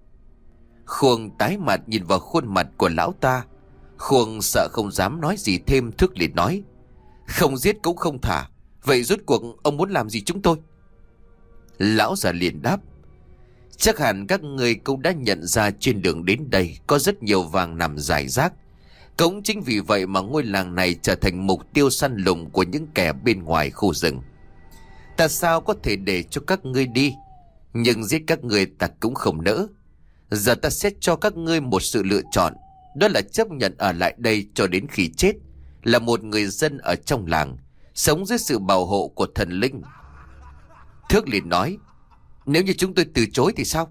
Khuông tái mặt nhìn vào khuôn mặt của lão ta. Khuông sợ không dám nói gì thêm. Thức liền nói: Không giết cũng không thả. Vậy rốt cuộc ông muốn làm gì chúng tôi? Lão già liền đáp: Chắc hẳn các người cũng đã nhận ra trên đường đến đây có rất nhiều vàng nằm rải rác. Cũng chính vì vậy mà ngôi làng này trở thành mục tiêu săn lùng của những kẻ bên ngoài khu rừng. Ta sao có thể để cho các ngươi đi? Nhưng giết các ngươi ta cũng không nỡ. Giờ ta sẽ cho các ngươi một sự lựa chọn. Đó là chấp nhận ở lại đây cho đến khi chết, là một người dân ở trong làng, sống dưới sự bảo hộ của thần linh. Thước liền nói: Nếu như chúng tôi từ chối thì sao?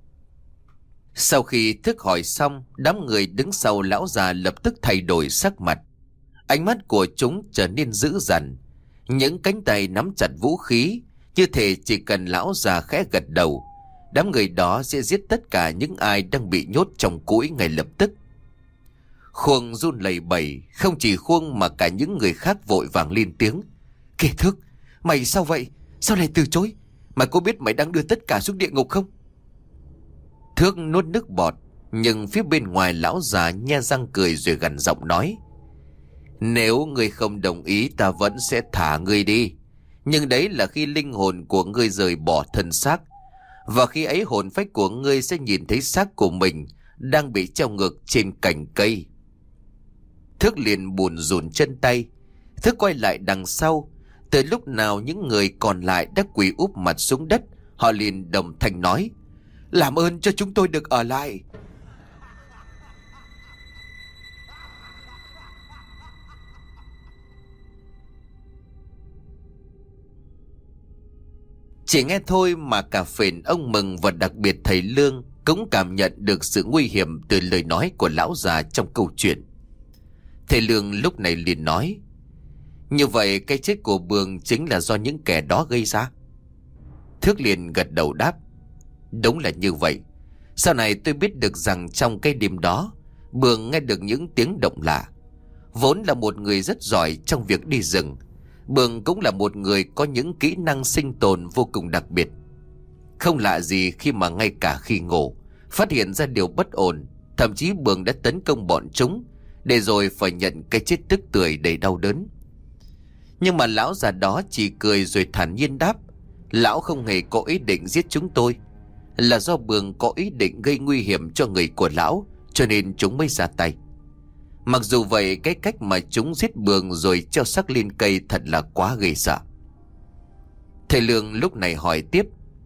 Sau khi Thức hỏi xong, đám người đứng sau lão già lập tức thay đổi sắc mặt. Ánh mắt của chúng trở nên dữ dằn. Những cánh tay nắm chặt vũ khí, như thể chỉ cần lão già khẽ gật đầu, đám người đó sẽ giết tất cả những ai đang bị nhốt trong cũi ngay lập tức. Khuông run lẩy bẩy. Không chỉ Khuông mà cả những người khác vội vàng lên tiếng: Kìa Thức, mày sao vậy? Sao lại từ chối? Mày có biết mày đang đưa tất cả xuống địa ngục không? Thước nuốt nước bọt. Nhưng phía bên ngoài lão già nhe răng cười rồi gằn giọng nói: Nếu ngươi không đồng ý, ta vẫn sẽ thả ngươi đi. Nhưng đấy là khi linh hồn của ngươi rời bỏ thân xác. Và khi ấy hồn phách của ngươi sẽ nhìn thấy xác của mình đang bị treo ngược trên cành cây. Thức liền buồn rùn chân tay. Thức quay lại đằng sau. Từ lúc nào những người còn lại đã quỳ úp mặt xuống đất, họ liền đồng thanh nói: Làm ơn cho chúng tôi được ở lại. Chỉ nghe thôi mà cả Phền, ông Mừng và đặc biệt thầy Lương cũng cảm nhận được sự nguy hiểm từ lời nói của lão già trong câu chuyện. Thầy Lương lúc này liền nói: Như vậy cái chết của Bường chính là do những kẻ đó gây ra? Thước liền gật đầu đáp: Đúng là như vậy. Sau này tôi biết được rằng trong cái đêm đó, Bường nghe được những tiếng động lạ. Vốn là một người rất giỏi trong việc đi rừng, Bường cũng là một người có những kỹ năng sinh tồn vô cùng đặc biệt. Không lạ gì khi mà ngay cả khi ngủ, phát hiện ra điều bất ổn, thậm chí Bường đã tấn công bọn chúng, để rồi phải nhận cái chết tức tưởi đầy đau đớn. Nhưng mà lão già đó chỉ cười rồi thản nhiên đáp: lão không hề có ý định giết chúng tôi. Là do Bường có ý định gây nguy hiểm cho người của lão, cho nên chúng mới ra tay. Mặc dù vậy, cái cách mà chúng giết Bường rồi treo xác lên cây thật là quá ghê sợ. Thầy Lương lúc này hỏi tiếp: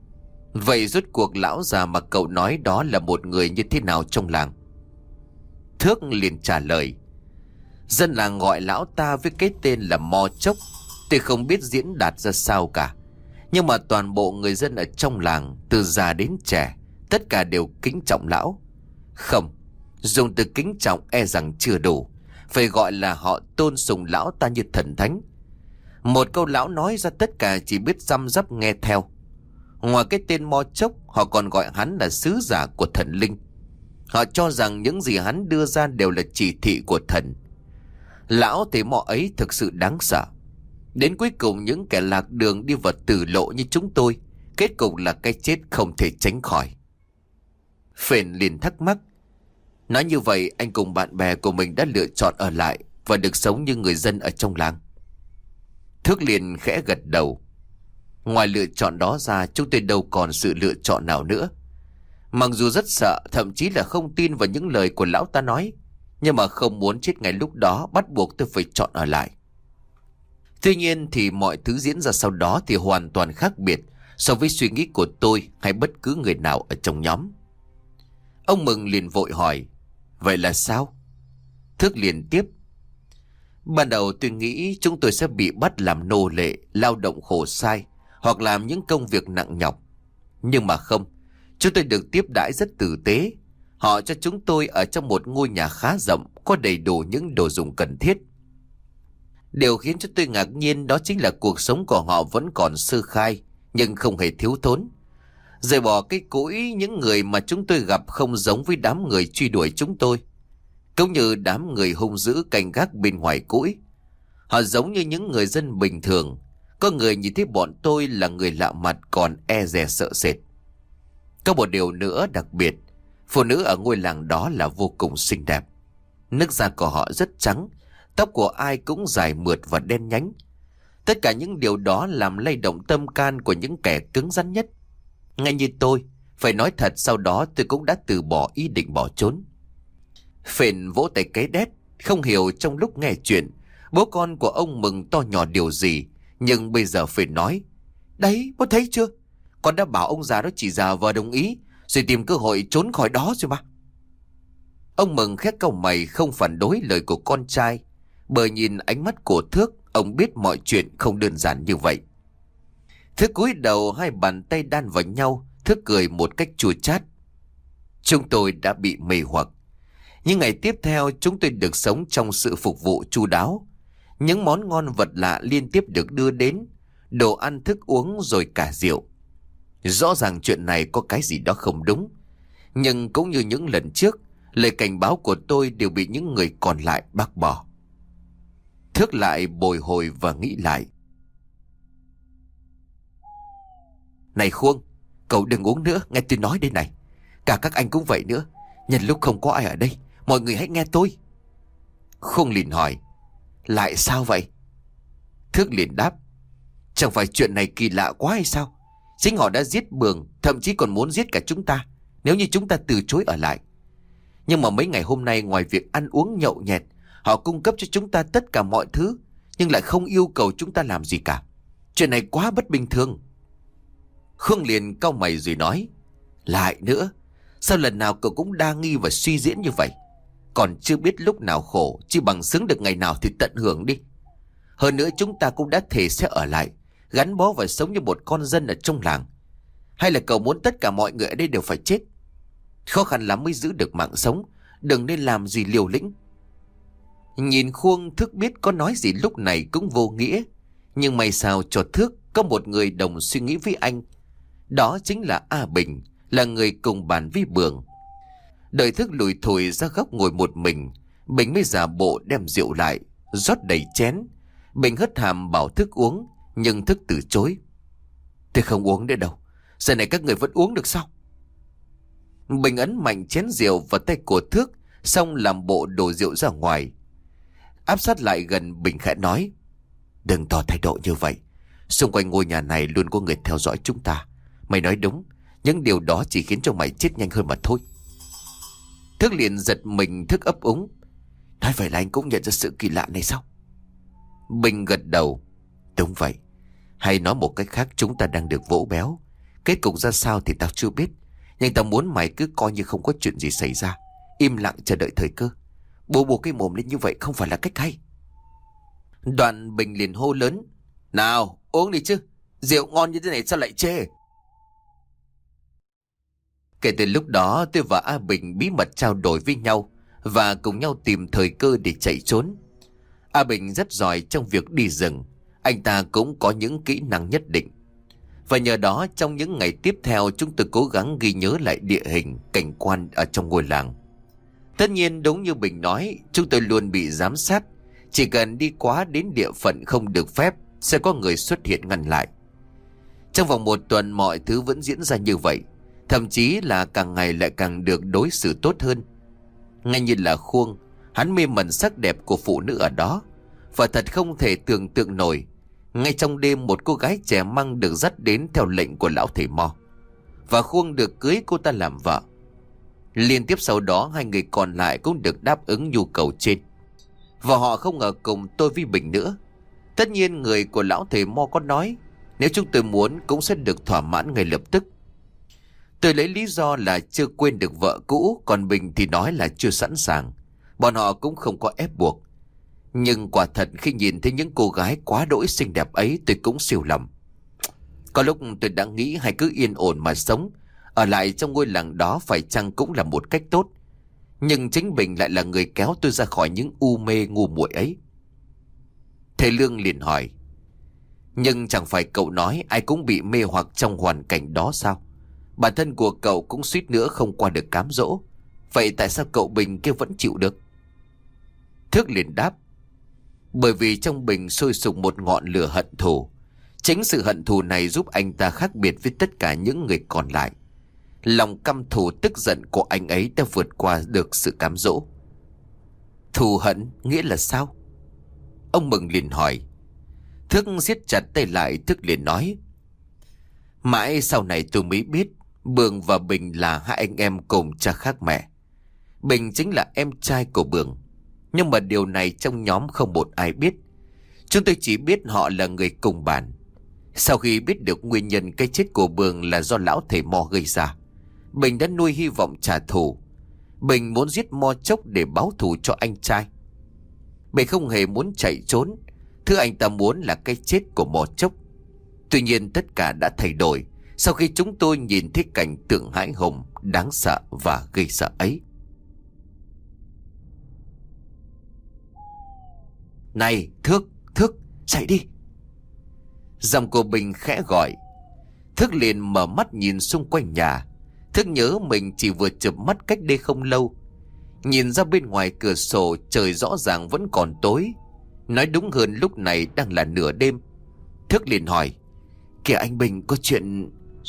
vậy rốt cuộc lão già mà cậu nói đó là một người như thế nào trong làng? Thước liền trả lời: dân làng gọi lão ta với cái tên là Mo Chốc. Tôi không biết diễn đạt ra sao cả, nhưng mà toàn bộ người dân ở trong làng, từ già đến trẻ, tất cả đều kính trọng lão. Không, dùng từ kính trọng e rằng chưa đủ, phải gọi là họ tôn sùng lão ta như thần thánh. Một câu lão nói ra tất cả chỉ biết răm rắp nghe theo. Ngoài cái tên Mo Chốc, họ còn gọi hắn là sứ giả của thần linh. Họ cho rằng những gì hắn đưa ra đều là chỉ thị của thần. Lão thấy mọ ấy thực sự đáng sợ. Đến cuối cùng những kẻ lạc đường đi vào tử lộ như chúng tôi, kết cục là cái chết không thể tránh khỏi. Phền liền thắc mắc: nói như vậy anh cùng bạn bè của mình đã lựa chọn ở lại và được sống như người dân ở trong làng? Thước liền khẽ gật đầu: ngoài lựa chọn đó ra, chúng tôi đâu còn sự lựa chọn nào nữa. Mặc dù rất sợ, thậm chí là không tin vào những lời của lão ta nói, nhưng mà không muốn chết ngay lúc đó, bắt buộc tôi phải chọn ở lại. Tuy nhiên thì mọi thứ diễn ra sau đó thì hoàn toàn khác biệt so với suy nghĩ của tôi hay bất cứ người nào ở trong nhóm. Ông Mừng liền vội hỏi: vậy là sao? Thước liền tiếp: ban đầu tôi nghĩ chúng tôi sẽ bị bắt làm nô lệ, lao động khổ sai, hoặc làm những công việc nặng nhọc. Nhưng mà không, chúng tôi được tiếp đãi rất tử tế. Họ cho chúng tôi ở trong một ngôi nhà khá rộng, có đầy đủ những đồ dùng cần thiết. Điều khiến cho tôi ngạc nhiên đó chính là cuộc sống của họ vẫn còn sơ khai, nhưng không hề thiếu thốn. Rời bỏ cái cũi, những người mà chúng tôi gặp không giống với đám người truy đuổi chúng tôi, cũng như đám người hung dữ canh gác bên ngoài cũi. Họ giống như những người dân bình thường. Có người nhìn thấy bọn tôi là người lạ mặt còn e dè sợ sệt. Có một điều nữa đặc biệt, phụ nữ ở ngôi làng đó là vô cùng xinh đẹp. Nước da của họ rất trắng, tóc của ai cũng dài mượt và đen nhánh. Tất cả những điều đó làm lay động tâm can của những kẻ cứng rắn nhất. Ngay như tôi, phải nói thật, sau đó tôi cũng đã từ bỏ ý định bỏ trốn. Phền vỗ tay cái đét, không hiểu trong lúc nghe chuyện bố con của ông Mừng to nhỏ điều gì, nhưng bây giờ Phền nói: đấy, bố thấy chưa, con đã bảo ông già đó chỉ giả vờ đồng ý rồi tìm cơ hội trốn khỏi đó rồi mà. Ông Mừng khét cau mày, không phản đối lời của con trai, bởi nhìn ánh mắt của Thước, ông biết mọi chuyện không đơn giản như vậy. Thước cúi đầu, hai bàn tay đan vào nhau. Thước cười một cách chua chát: chúng tôi đã bị mê hoặc. Những ngày tiếp theo chúng tôi được sống trong sự phục vụ chu đáo. Những món ngon vật lạ liên tiếp được đưa đến, đồ ăn thức uống rồi cả rượu. Rõ ràng chuyện này có cái gì đó không đúng. Nhưng cũng như những lần trước, lời cảnh báo của tôi đều bị những người còn lại bác bỏ. Thước lại bồi hồi và nghĩ lại: này Khuông, cậu đừng uống nữa, nghe tôi nói đây này. Cả các anh cũng vậy nữa. Nhân lúc không có ai ở đây, mọi người hãy nghe tôi. Khuông liền hỏi: lại sao vậy? Thước liền đáp: chẳng phải chuyện này kỳ lạ quá hay sao? Chính họ đã giết Bường, thậm chí còn muốn giết cả chúng ta nếu như chúng ta từ chối ở lại. Nhưng mà mấy ngày hôm nay, ngoài việc ăn uống nhậu nhẹt, họ cung cấp cho chúng ta tất cả mọi thứ, nhưng lại không yêu cầu chúng ta làm gì cả. Chuyện này quá bất bình thường. Khương liền cau mày rồi nói: lại nữa, sao lần nào cậu cũng đa nghi và suy diễn như vậy? Còn chưa biết lúc nào khổ, chỉ bằng sướng được ngày nào thì tận hưởng đi. Hơn nữa chúng ta cũng đã thề sẽ ở lại, gắn bó và sống như một con dân ở trong làng. Hay là cậu muốn tất cả mọi người ở đây đều phải chết? Khó khăn lắm mới giữ được mạng sống, đừng nên làm gì liều lĩnh. Nhìn Khuông, Thước biết có nói gì lúc này cũng vô nghĩa. Nhưng may sao cho Thước có một người đồng suy nghĩ với anh. Đó chính là A Bình, là người cùng bàn với Bường. Đợi Thức lùi thủi ra góc ngồi một mình, Bình mới giả bộ đem rượu lại, rót đầy chén. Bình hất hàm bảo Thức uống, nhưng Thức từ chối. Tôi không uống nữa đâu, giờ này các người vẫn uống được sao? Bình ấn mạnh chén rượu vào tay của Thức, xong làm bộ đổ rượu ra ngoài. Áp sát lại gần, Bình khẽ nói: Đừng tỏ thái độ như vậy. Xung quanh ngôi nhà này luôn có người theo dõi chúng ta. Mày nói đúng, những điều đó chỉ khiến cho mày chết nhanh hơn mà thôi. Thức liền giật mình. Thức ấp úng: Nói vậy là anh cũng nhận ra sự kỳ lạ này sao? Bình gật đầu: Đúng vậy. Hay nói một cách khác, chúng ta đang được vỗ béo. Kết cục ra sao thì tao chưa biết, nhưng tao muốn mày cứ coi như không có chuyện gì xảy ra, im lặng chờ đợi thời cơ. Bô cái mồm lên như vậy không phải là cách hay. Đoạn Bình liền hô lớn: Nào uống đi chứ, rượu ngon như thế này sao lại chê? Kể từ lúc đó, tôi và A Bình bí mật trao đổi với nhau và cùng nhau tìm thời cơ để chạy trốn. A Bình rất giỏi trong việc đi rừng, anh ta cũng có những kỹ năng nhất định. Và nhờ đó, trong những ngày tiếp theo, chúng tôi cố gắng ghi nhớ lại địa hình, cảnh quan ở trong ngôi làng. Tất nhiên, đúng như Bình nói, chúng tôi luôn bị giám sát. Chỉ cần đi quá đến địa phận không được phép, sẽ có người xuất hiện ngăn lại. Trong vòng một tuần, mọi thứ vẫn diễn ra như vậy. Thậm chí là càng ngày lại càng được đối xử tốt hơn. Ngay như là Khuông, hắn mê mẩn sắc đẹp của phụ nữ ở đó. Và thật không thể tưởng tượng nổi, ngay trong đêm một cô gái trẻ măng được dắt đến theo lệnh của lão thầy Mo, và Khuông được cưới cô ta làm vợ. Liên tiếp sau đó, hai người còn lại cũng được đáp ứng nhu cầu trên. Và họ không ở cùng tôi với Bình nữa. Tất nhiên người của lão thầy Mo có nói nếu chúng tôi muốn cũng sẽ được thỏa mãn ngay lập tức. Tôi lấy lý do là chưa quên được vợ cũ, còn Bình thì nói là chưa sẵn sàng. Bọn họ cũng không có ép buộc. Nhưng quả thật khi nhìn thấy những cô gái quá đỗi xinh đẹp ấy, tôi cũng siêu lòng. Có lúc tôi đã nghĩ hay cứ yên ổn mà sống, ở lại trong ngôi làng đó phải chăng cũng là một cách tốt. Nhưng chính Bình lại là người kéo tôi ra khỏi những u mê ngu muội ấy. Thầy Lương liền hỏi: Nhưng chẳng phải cậu nói ai cũng bị mê hoặc trong hoàn cảnh đó sao? Bản thân của cậu cũng suýt nữa không qua được cám dỗ. Vậy tại sao cậu Bình kia vẫn chịu được? Thước liền đáp: Bởi vì trong Bình sôi sục một ngọn lửa hận thù. Chính sự hận thù này giúp anh ta khác biệt với tất cả những người còn lại. Lòng căm thù tức giận của anh ấy đã vượt qua được sự cám dỗ. Thù hận nghĩa là sao? Ông Mừng liền hỏi. Thức siết chặt tay lại. Thức liền nói: Mãi sau này tôi mới biết Bường và Bình là hai anh em cùng cha khác mẹ. Bình chính là em trai của Bường. Nhưng mà điều này trong nhóm không một ai biết. Chúng tôi chỉ biết họ là người cùng bản. Sau khi biết được nguyên nhân cái chết của Bường là do lão thầy Mo gây ra, Bình đã nuôi hy vọng trả thù. Bình muốn giết Mo Chốc để báo thù cho anh trai. Bình không hề muốn chạy trốn. Thứ anh ta muốn là cái chết của Mo Chốc. Tuy nhiên tất cả đã thay đổi sau khi chúng tôi nhìn thấy cảnh tượng hãi hùng, đáng sợ và gây sợ ấy. Này Thước, Thước, dậy đi. Giọng của Bình khẽ gọi. Thước liền mở mắt nhìn xung quanh nhà. Thước nhớ mình chỉ vừa chợp mắt cách đây không lâu. Nhìn ra bên ngoài cửa sổ, trời rõ ràng vẫn còn tối. Nói đúng hơn, lúc này đang là nửa đêm. Thước liền hỏi: Kìa anh Bình, có chuyện...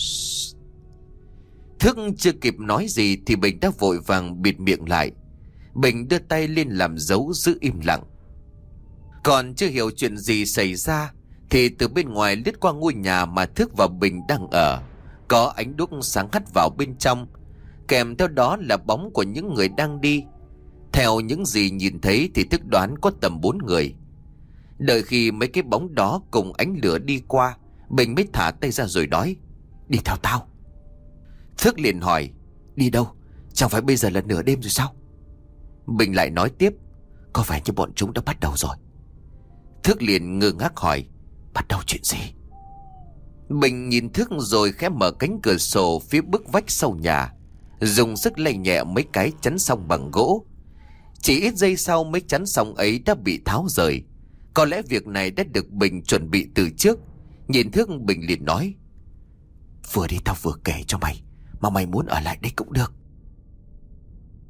Thước chưa kịp nói gì thì Bình đã vội vàng bịt miệng lại. Bình đưa tay lên làm dấu giữ im lặng. Còn chưa hiểu chuyện gì xảy ra thì từ bên ngoài lướt qua ngôi nhà mà Thước và Bình đang ở, có ánh đuốc sáng hắt vào bên trong, kèm theo đó là bóng của những người đang đi. Theo những gì nhìn thấy thì Thước đoán có tầm 4 người. Đợi khi mấy cái bóng đó cùng ánh lửa đi qua, Bình mới thả tay ra rồi nói: Đi theo tao. Thước liền hỏi: Đi đâu? Chẳng phải bây giờ là nửa đêm rồi sao? Bình lại nói tiếp: Có vẻ như bọn chúng đã bắt đầu rồi. Thước liền ngơ ngác hỏi: Bắt đầu chuyện gì? Bình nhìn Thước rồi khẽ mở cánh cửa sổ phía bức vách sau nhà, dùng sức lay nhẹ mấy cái chắn song bằng gỗ. Chỉ ít giây sau, mấy chắn song ấy đã bị tháo rời. Có lẽ việc này đã được Bình chuẩn bị từ trước. Nhìn Thước, Bình liền nói: Vừa đi tao vừa kể cho mày, mà mày muốn ở lại đây cũng được.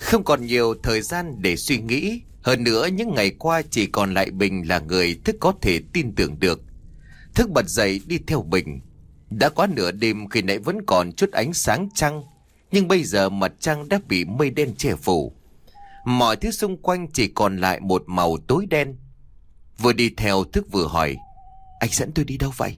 Không còn nhiều thời gian để suy nghĩ. Hơn nữa những ngày qua chỉ còn lại Bình là người Thức có thể tin tưởng được. Thức bật dậy đi theo Bình. Đã quá nửa đêm khi nãy vẫn còn chút ánh sáng trăng, nhưng bây giờ mặt trăng đã bị mây đen che phủ. Mọi thứ xung quanh chỉ còn lại một màu tối đen. Vừa đi theo Thức vừa hỏi: anh dẫn tôi đi đâu vậy?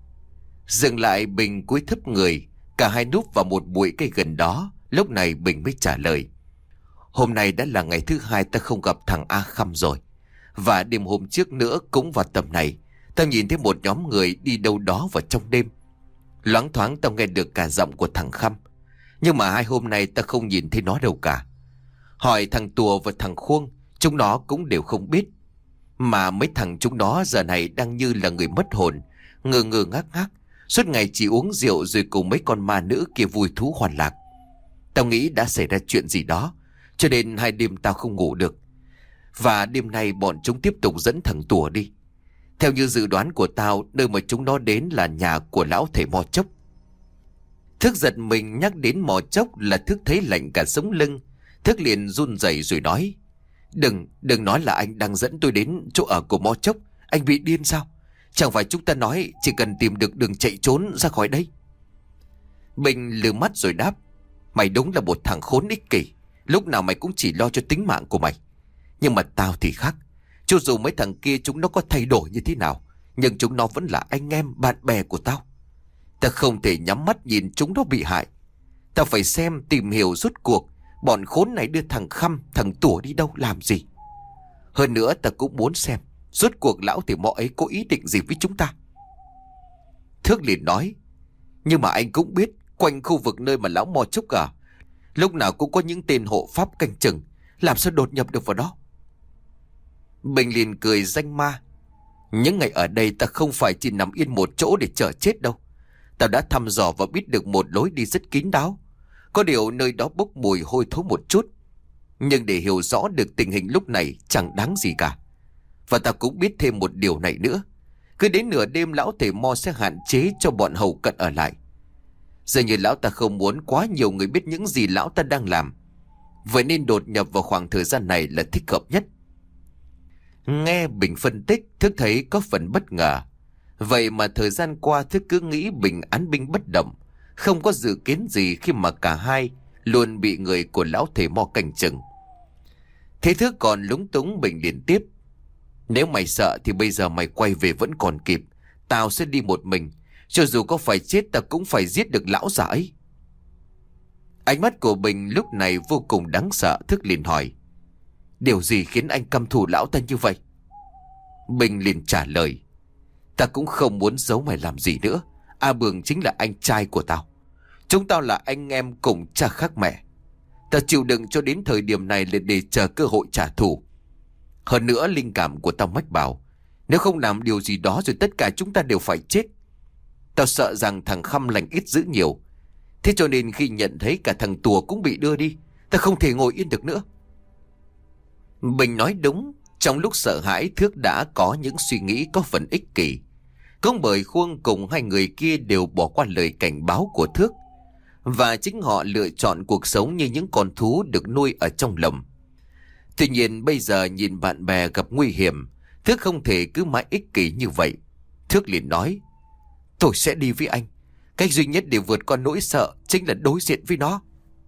Dừng lại, Bình cúi thấp người. Cả hai núp vào một bụi cây gần đó. Lúc này Bình mới trả lời: hôm nay đã là ngày thứ hai ta không gặp thằng A Khăm rồi. Và đêm hôm trước nữa cũng vào tầm này, tao nhìn thấy một nhóm người đi đâu đó vào trong đêm. Loáng thoáng tao nghe được cả giọng của thằng Khăm, nhưng mà 2 hôm nay ta không nhìn thấy nó đâu cả. Hỏi thằng Tùa và thằng Khuông, chúng nó cũng đều không biết. Mà mấy thằng chúng nó giờ này đang như là người mất hồn, ngơ ngơ ngác ngác, suốt ngày chỉ uống rượu rồi cùng mấy con ma nữ kia vui thú hoan lạc. Tao nghĩ đã xảy ra chuyện gì đó, cho nên 2 đêm tao không ngủ được. Và đêm nay bọn chúng tiếp tục dẫn thằng Tùa đi. Theo như dự đoán của tao, nơi mà chúng nó đến là nhà của lão thầy Mo Chốc. Thức giật mình nhắc đến Mo Chốc là Thức thấy lạnh cả sống lưng. Thức liền run rẩy rồi nói: Đừng nói là anh đang dẫn tôi đến chỗ ở của Mo Chốc. Anh bị điên sao? Chẳng phải chúng ta nói chỉ cần tìm được đường chạy trốn ra khỏi đây? Bình lừ mắt rồi đáp: mày đúng là một thằng khốn ích kỷ. Lúc nào mày cũng chỉ lo cho tính mạng của mày. Nhưng mà tao thì khác. Cho dù mấy thằng kia chúng nó có thay đổi như thế nào, nhưng chúng nó vẫn là anh em bạn bè của tao. Tao không thể nhắm mắt nhìn chúng nó bị hại. Tao phải xem, tìm hiểu rốt cuộc bọn khốn này đưa thằng Khăm, thằng Tùa đi đâu làm gì. Hơn nữa tao cũng muốn xem rốt cuộc lão thầy Mo ấy có ý định gì với chúng ta. Thước liền nói: nhưng mà anh cũng biết quanh khu vực nơi mà lão Mo Chốc ở, lúc nào cũng có những tên hộ pháp canh chừng, làm sao đột nhập được vào đó? Bình liền cười danh ma: những ngày ở đây ta không phải chỉ nằm yên một chỗ để chờ chết đâu. Tao đã thăm dò và biết được một lối đi rất kín đáo. Có điều nơi đó bốc mùi hôi thối một chút, nhưng để hiểu rõ được tình hình lúc này chẳng đáng gì cả. Và ta cũng biết thêm một điều này nữa: cứ đến nửa đêm lão thầy Mo sẽ hạn chế cho bọn hầu cận ở lại. Giờ như lão ta không muốn quá nhiều người biết những gì lão ta đang làm, vậy nên đột nhập vào khoảng thời gian này là thích hợp nhất. Nghe Bình phân tích, Thức thấy có phần bất ngờ. Vậy mà thời gian qua Thức cứ nghĩ Bình án binh bất động, không có dự kiến gì khi mà cả hai luôn bị người của lão thầy Mo canh chừng. Thế Thức còn lúng túng, Bình liền tiếp: nếu mày sợ thì bây giờ mày quay về vẫn còn kịp. Tao sẽ đi một mình. Cho dù có phải chết tao cũng phải giết được lão già ấy. Ánh mắt của Bình lúc này vô cùng đáng sợ. Thức liền hỏi: điều gì khiến anh căm thù lão ta như vậy? Bình liền trả lời: ta cũng không muốn giấu mày làm gì nữa. A Bường chính là anh trai của tao. Chúng tao là anh em cùng cha khác mẹ. Tao chịu đựng cho đến thời điểm này là để chờ cơ hội trả thù. Hơn nữa linh cảm của tao mách bảo, nếu không làm điều gì đó rồi tất cả chúng ta đều phải chết. Tao sợ rằng thằng Khăm lành ít dữ nhiều. Thế cho nên khi nhận thấy cả thằng Tùa cũng bị đưa đi, tao không thể ngồi yên được nữa. Bình nói đúng. Trong lúc sợ hãi, Thước đã có những suy nghĩ có phần ích kỷ. Cũng bởi Khuông cùng 2 người kia đều bỏ qua lời cảnh báo của Thước, và chính họ lựa chọn cuộc sống như những con thú được nuôi ở trong lồng. Tuy nhiên bây giờ nhìn bạn bè gặp nguy hiểm, Thước không thể cứ mãi ích kỷ như vậy. Thước liền nói: tôi sẽ đi với anh. Cách duy nhất để vượt qua nỗi sợ chính là đối diện với nó.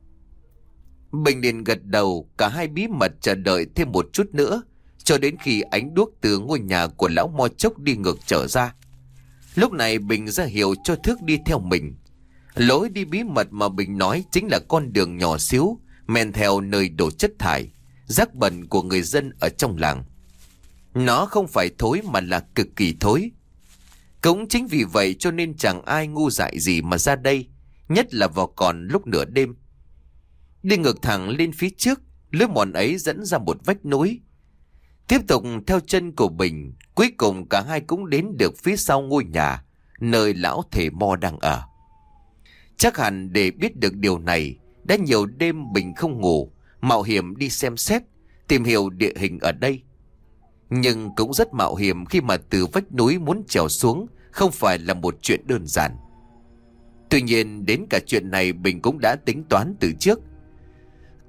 Bình liền gật đầu. Cả hai bí mật chờ đợi thêm một chút nữa, cho đến khi ánh đuốc từ ngôi nhà của lão Mo Chốc đi ngược trở ra. Lúc này Bình ra hiệu cho Thước đi theo mình. Lối đi bí mật mà Bình nói chính là con đường nhỏ xíu men theo nơi đổ chất thải, rác bẩn của người dân ở trong làng. Nó không phải thối mà là cực kỳ thối. Cũng chính vì vậy cho nên chẳng ai ngu dại gì mà ra đây, nhất là vào còn lúc nửa đêm. Đi ngược thẳng lên phía trước, lối mòn ấy dẫn ra một vách núi. Tiếp tục theo chân của Bình, cuối cùng cả hai cũng đến được phía sau ngôi nhà nơi lão thầy Mo đang ở. Chắc hẳn để biết được điều này, đã nhiều đêm Bình không ngủ, mạo hiểm đi xem xét, tìm hiểu địa hình ở đây. Nhưng cũng rất mạo hiểm khi mà từ vách núi muốn trèo xuống không phải là một chuyện đơn giản. Tuy nhiên đến cả chuyện này Bình cũng đã tính toán từ trước.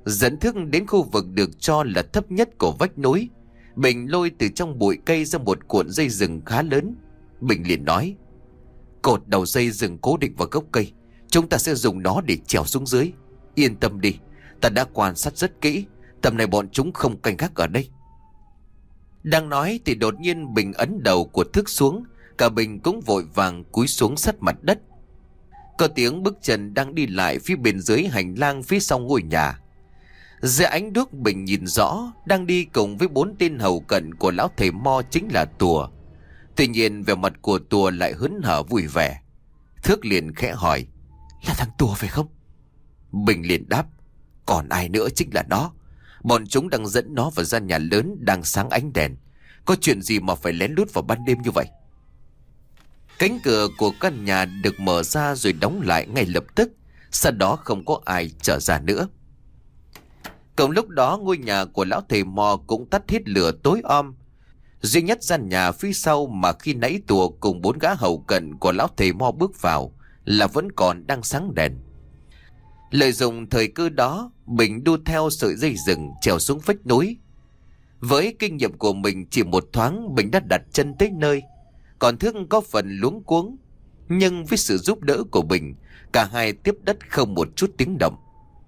Dẫn Thước đến khu vực được cho là thấp nhất của vách núi. Bình lôi từ trong bụi cây ra một cuộn dây rừng khá lớn. Bình liền nói: cột đầu dây rừng cố định vào gốc cây, chúng ta sẽ dùng nó để trèo xuống dưới. Yên tâm đi, ta đã quan sát rất kỹ, tầm này bọn chúng không canh gác ở đây. Đang nói thì đột nhiên Bình ấn đầu của Thước xuống. Cả Bình cũng vội vàng cúi xuống sát mặt đất. Có tiếng bước chân đang đi lại phía bên dưới hành lang phía sau ngôi nhà. Dưới ánh đuốc Bình nhìn rõ, đang đi cùng với 4 tên hầu cận của lão thầy Mo chính là Tùa. Tuy nhiên vẻ mặt của Tùa lại hớn hở vui vẻ. Thước liền khẽ hỏi: là thằng Tùa phải không? Bình liền đáp: còn ai nữa, chính là nó. Bọn chúng đang dẫn nó vào gian nhà lớn đang sáng ánh đèn. Có chuyện gì mà phải lén lút vào ban đêm như vậy? Cánh cửa của căn nhà được mở ra rồi đóng lại ngay lập tức. Sau đó không có ai trở ra nữa. Cùng lúc đó ngôi nhà của lão thầy Mò cũng tắt hết lửa tối om. Duy nhất gian nhà phía sau mà khi nãy Tùa cùng 4 gã hầu cận của lão thầy Mo bước vào là vẫn còn đang sáng đèn. Lợi dụng thời cơ đó, Bình đu theo sợi dây rừng trèo xuống vách núi. Với kinh nghiệm của mình, chỉ một thoáng Bình đã đặt chân tới nơi. Còn Thước có phần luống cuống, nhưng với sự giúp đỡ của Bình, cả hai tiếp đất không một chút tiếng động.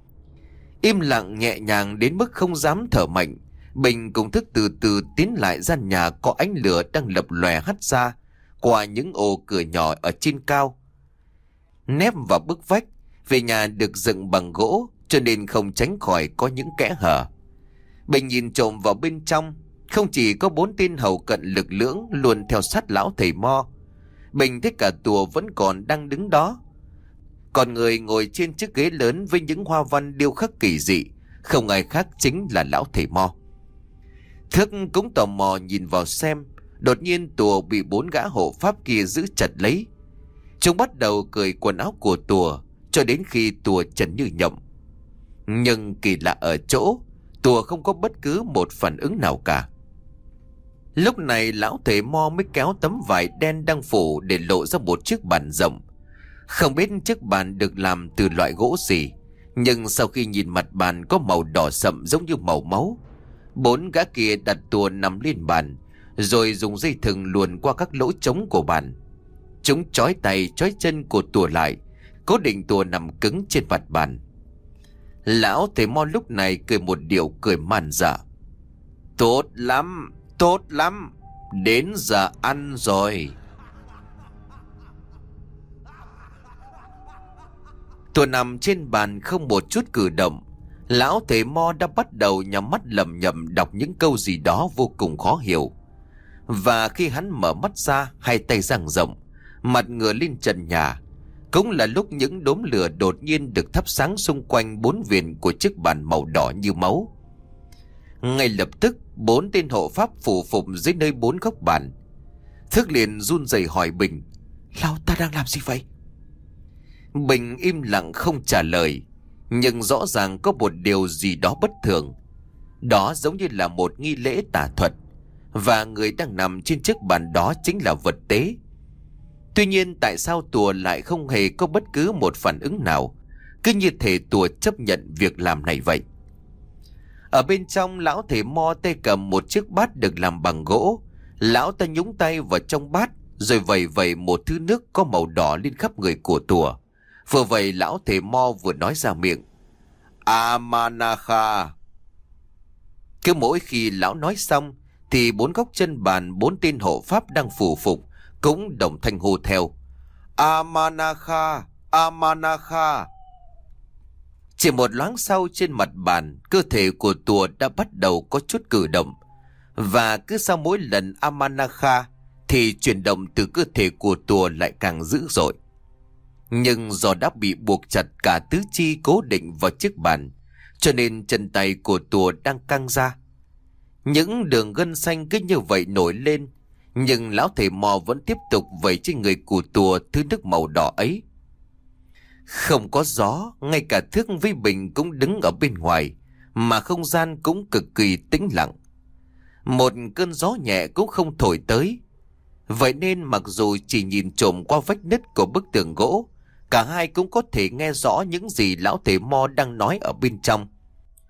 Im lặng nhẹ nhàng đến mức không dám thở mạnh, Bình cùng Thước từ từ tiến lại gian nhà có ánh lửa đang lập lòe hắt ra qua những ô cửa nhỏ ở trên cao. Nép vào bức vách, về nhà được dựng bằng gỗ cho nên không tránh khỏi có những kẽ hở. Bình nhìn trộm vào bên trong, không chỉ có 4 tên hầu cận lực lưỡng luôn theo sát lão thầy Mo. Bình thấy cả Tùa vẫn còn đang đứng đó. Còn người ngồi trên chiếc ghế lớn với những hoa văn điêu khắc kỳ dị, không ai khác chính là lão thầy Mo. Thước cũng tò mò nhìn vào xem. Đột nhiên Tùa bị 4 gã hộ pháp kia giữ chặt lấy. Chúng bắt đầu cởi quần áo của Tùa cho đến khi Tùa trần như nhộng. Nhưng kỳ lạ ở chỗ, Tùa không có bất cứ một phản ứng nào cả. Lúc này lão thầy Mo mới kéo tấm vải đen đang phủ để lộ ra một chiếc bàn rộng. Không biết chiếc bàn được làm từ loại gỗ gì, nhưng sau khi nhìn mặt bàn có màu đỏ sậm giống như màu máu. 4 gã kia đặt Tùa nằm lên bàn, rồi dùng dây thừng luồn qua các lỗ trống của bàn. Chúng trói tay trói chân của Tùa lại, cố định Tùa nằm cứng trên mặt bàn. Lão thầy Mo lúc này cười một điệu cười man dợ. Tốt lắm, tốt lắm, đến giờ ăn rồi. Tùa nằm trên bàn không một chút cử động. Lão thầy Mo đã bắt đầu nhắm mắt lẩm nhẩm đọc những câu gì đó vô cùng khó hiểu. Và khi hắn mở mắt ra, hai tay dang rộng, mặt ngửa lên trần nhà, cũng là lúc những đốm lửa đột nhiên được thắp sáng xung quanh 4 viền của chiếc bàn màu đỏ như máu. Ngay lập tức 4 tên hộ pháp phủ phục dưới nơi 4 góc bàn. Thước liền run rẩy hỏi Bình: lão ta đang làm gì vậy? Bình im lặng không trả lời, nhưng rõ ràng có một điều gì đó bất thường. Đó giống như là một nghi lễ tà thuật, và người đang nằm trên chiếc bàn đó chính là vật tế. Tuy nhiên tại sao Tùa lại không hề có bất cứ một phản ứng nào, cứ như thể Tùa chấp nhận việc làm này vậy. Ở bên trong, lão thầy Mo tay cầm một chiếc bát được làm bằng gỗ. Lão ta nhúng tay vào trong bát, rồi vẩy vẩy một thứ nước có màu đỏ lên khắp người của Tùa. Vừa vậy lão thầy Mo vừa nói ra miệng: Amanakha. Cứ mỗi khi lão nói xong thì 4 góc chân bàn 4 tên hộ pháp đang phủ phục cũng đồng thanh hô theo: Amanakha, Amanakha. Chỉ một loáng sau, trên mặt bàn, cơ thể của Tùa đã bắt đầu có chút cử động. Và cứ sau mỗi lần Amanakha thì chuyển động từ cơ thể của Tùa lại càng dữ dội. Nhưng do đã bị buộc chặt cả tứ chi cố định vào chiếc bàn, cho nên chân tay của Tùa đang căng ra. Những đường gân xanh cứ như vậy nổi lên, nhưng lão thầy Mò vẫn tiếp tục vẩy trên người của Tùa thứ nước màu đỏ ấy. Không có gió, ngay cả Thước với Bình cũng đứng ở bên ngoài, mà không gian cũng cực kỳ tĩnh lặng. Một cơn gió nhẹ cũng không thổi tới. Vậy nên mặc dù chỉ nhìn trộm qua vách nứt của bức tường gỗ, cả hai cũng có thể nghe rõ những gì lão thầy Mo đang nói ở bên trong.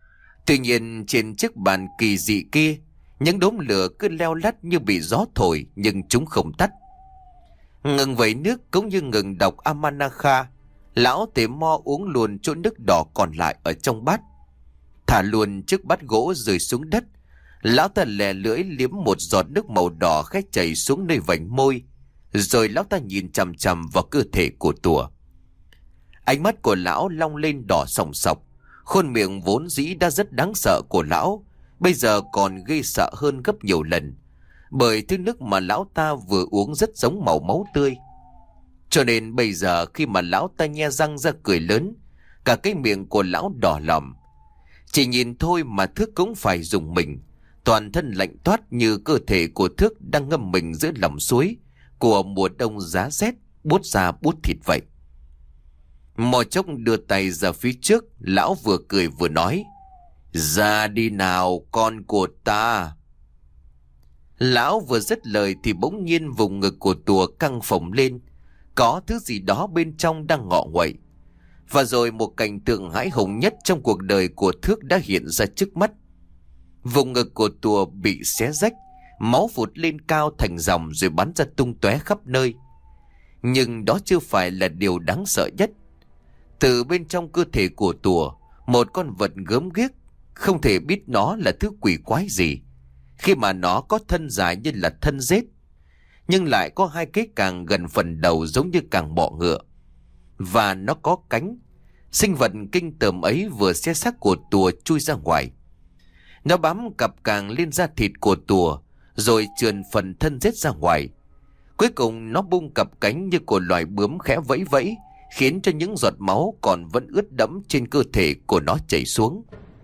Tuy nhiên trên chiếc bàn kỳ dị kia, những đốm lửa cứ leo lắt như bị gió thổi nhưng chúng không tắt. Ngừng vẩy nước cũng như ngừng đọc Amanakha, lão tề mo uống luôn chỗ nước đỏ còn lại ở trong bát. Thả luôn chiếc bát gỗ rơi xuống đất. Lão ta lè lưỡi liếm một giọt nước màu đỏ khẽ chảy xuống nơi vành môi. Rồi lão ta nhìn chằm chằm vào cơ thể của Tùa. Ánh mắt của lão long lên đỏ sòng sọc. Khuôn miệng vốn dĩ đã rất đáng sợ của lão bây giờ còn ghê sợ hơn gấp nhiều lần, bởi thứ nước mà lão ta vừa uống rất giống màu máu tươi. Cho nên bây giờ khi mà lão ta nhe răng ra cười lớn, cả cái miệng của lão đỏ lòm. Chỉ nhìn thôi mà Thước cũng phải rùng mình. Toàn thân lạnh toát như cơ thể của Thước đang ngâm mình giữa lòng suối của mùa đông giá rét, buốt da buốt thịt vậy. Mò Chốc đưa tay ra phía trước, lão vừa cười vừa nói: "Ra đi nào con của ta." Lão vừa dứt lời thì bỗng nhiên vùng ngực của Tùa căng phồng lên, có thứ gì đó bên trong đang ngọ nguậy. Và rồi một cảnh tượng hãi hùng nhất trong cuộc đời của Thước đã hiện ra trước mắt. Vùng ngực của Tùa bị xé rách, máu vụt lên cao thành dòng rồi bắn ra tung tóe khắp nơi. Nhưng đó chưa phải là điều đáng sợ nhất. Từ bên trong cơ thể của Tùa, một con vật gớm ghiếc, không thể biết nó là thứ quỷ quái gì, khi mà nó có thân dài như là thân rết, nhưng lại có hai cái càng gần phần đầu giống như càng bọ ngựa. Và nó có cánh. Sinh vật kinh tởm ấy vừa xé xác của Tùa chui ra ngoài. Nó bám cặp càng lên da thịt của Tùa, rồi trườn phần thân rết ra ngoài. Cuối cùng nó bung cặp cánh như của loài bướm khẽ vẫy vẫy, khiến cho những giọt máu còn vẫn ướt đẫm trên cơ thể của nó chảy xuống.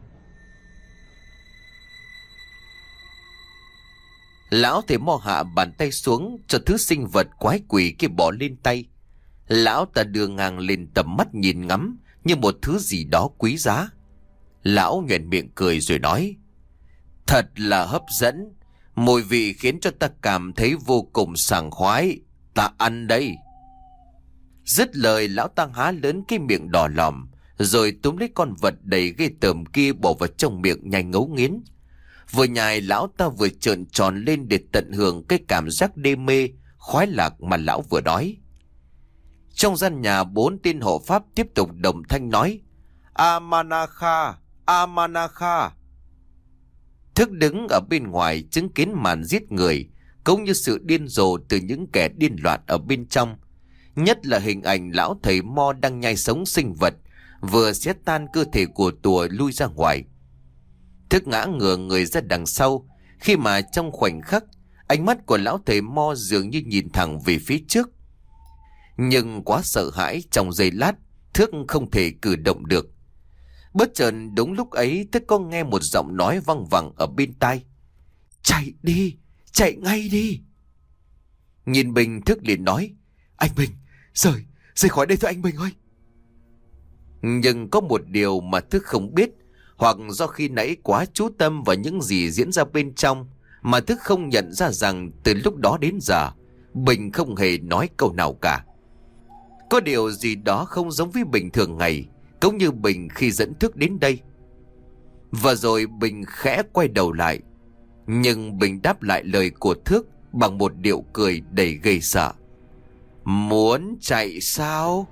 Lão thầy mo hạ bàn tay xuống cho thứ sinh vật quái quỷ kia bỏ lên tay. Lão ta đưa ngang lên tầm mắt nhìn ngắm như một thứ gì đó quý giá. Lão nhoẻn miệng cười rồi nói: "Thật là hấp dẫn, mùi vị khiến cho ta cảm thấy vô cùng sảng khoái. Ta ăn đây." Dứt lời, lão ta há lớn cái miệng đỏ lòm, rồi túm lấy con vật đầy ghê tởm kia bỏ vào trong miệng nhai ngấu nghiến. Vừa nhai, lão ta vừa trợn tròn lên để tận hưởng cái cảm giác đê mê, khoái lạc mà lão vừa nói. Trong gian nhà, 4 tên hộ pháp tiếp tục đồng thanh nói: "Amanakha, Amanakha." Thức đứng ở bên ngoài chứng kiến màn giết người, cũng như sự điên rồ từ những kẻ điên loạn ở bên trong. Nhất là hình ảnh lão thầy mo đang nhai sống sinh vật, vừa xé tan cơ thể của Tùa lui ra ngoài. Thức ngã ngửa người ra đằng sau, khi mà trong khoảnh khắc, ánh mắt của lão thầy mo dường như nhìn thẳng về phía trước. Nhưng quá sợ hãi, trong giây lát, Thức không thể cử động được. Bất chợt đúng lúc ấy, Thức có nghe một giọng nói văng vẳng ở bên tai: "Chạy đi, chạy ngay đi." Nhìn Bình, Thức liền nói: "Anh Bình, rời khỏi đây thôi anh Bình ơi." Nhưng có một điều mà Thức không biết, hoặc do khi nãy quá chú tâm vào những gì diễn ra bên trong, mà Thức không nhận ra rằng từ lúc đó đến giờ, Bình không hề nói câu nào cả. Có điều gì đó không giống với Bình thường ngày, cũng như Bình khi dẫn Thức đến đây. Và rồi Bình khẽ quay đầu lại, nhưng Bình đáp lại lời của Thức bằng một điệu cười đầy gây sợ: "Muốn chạy sao?"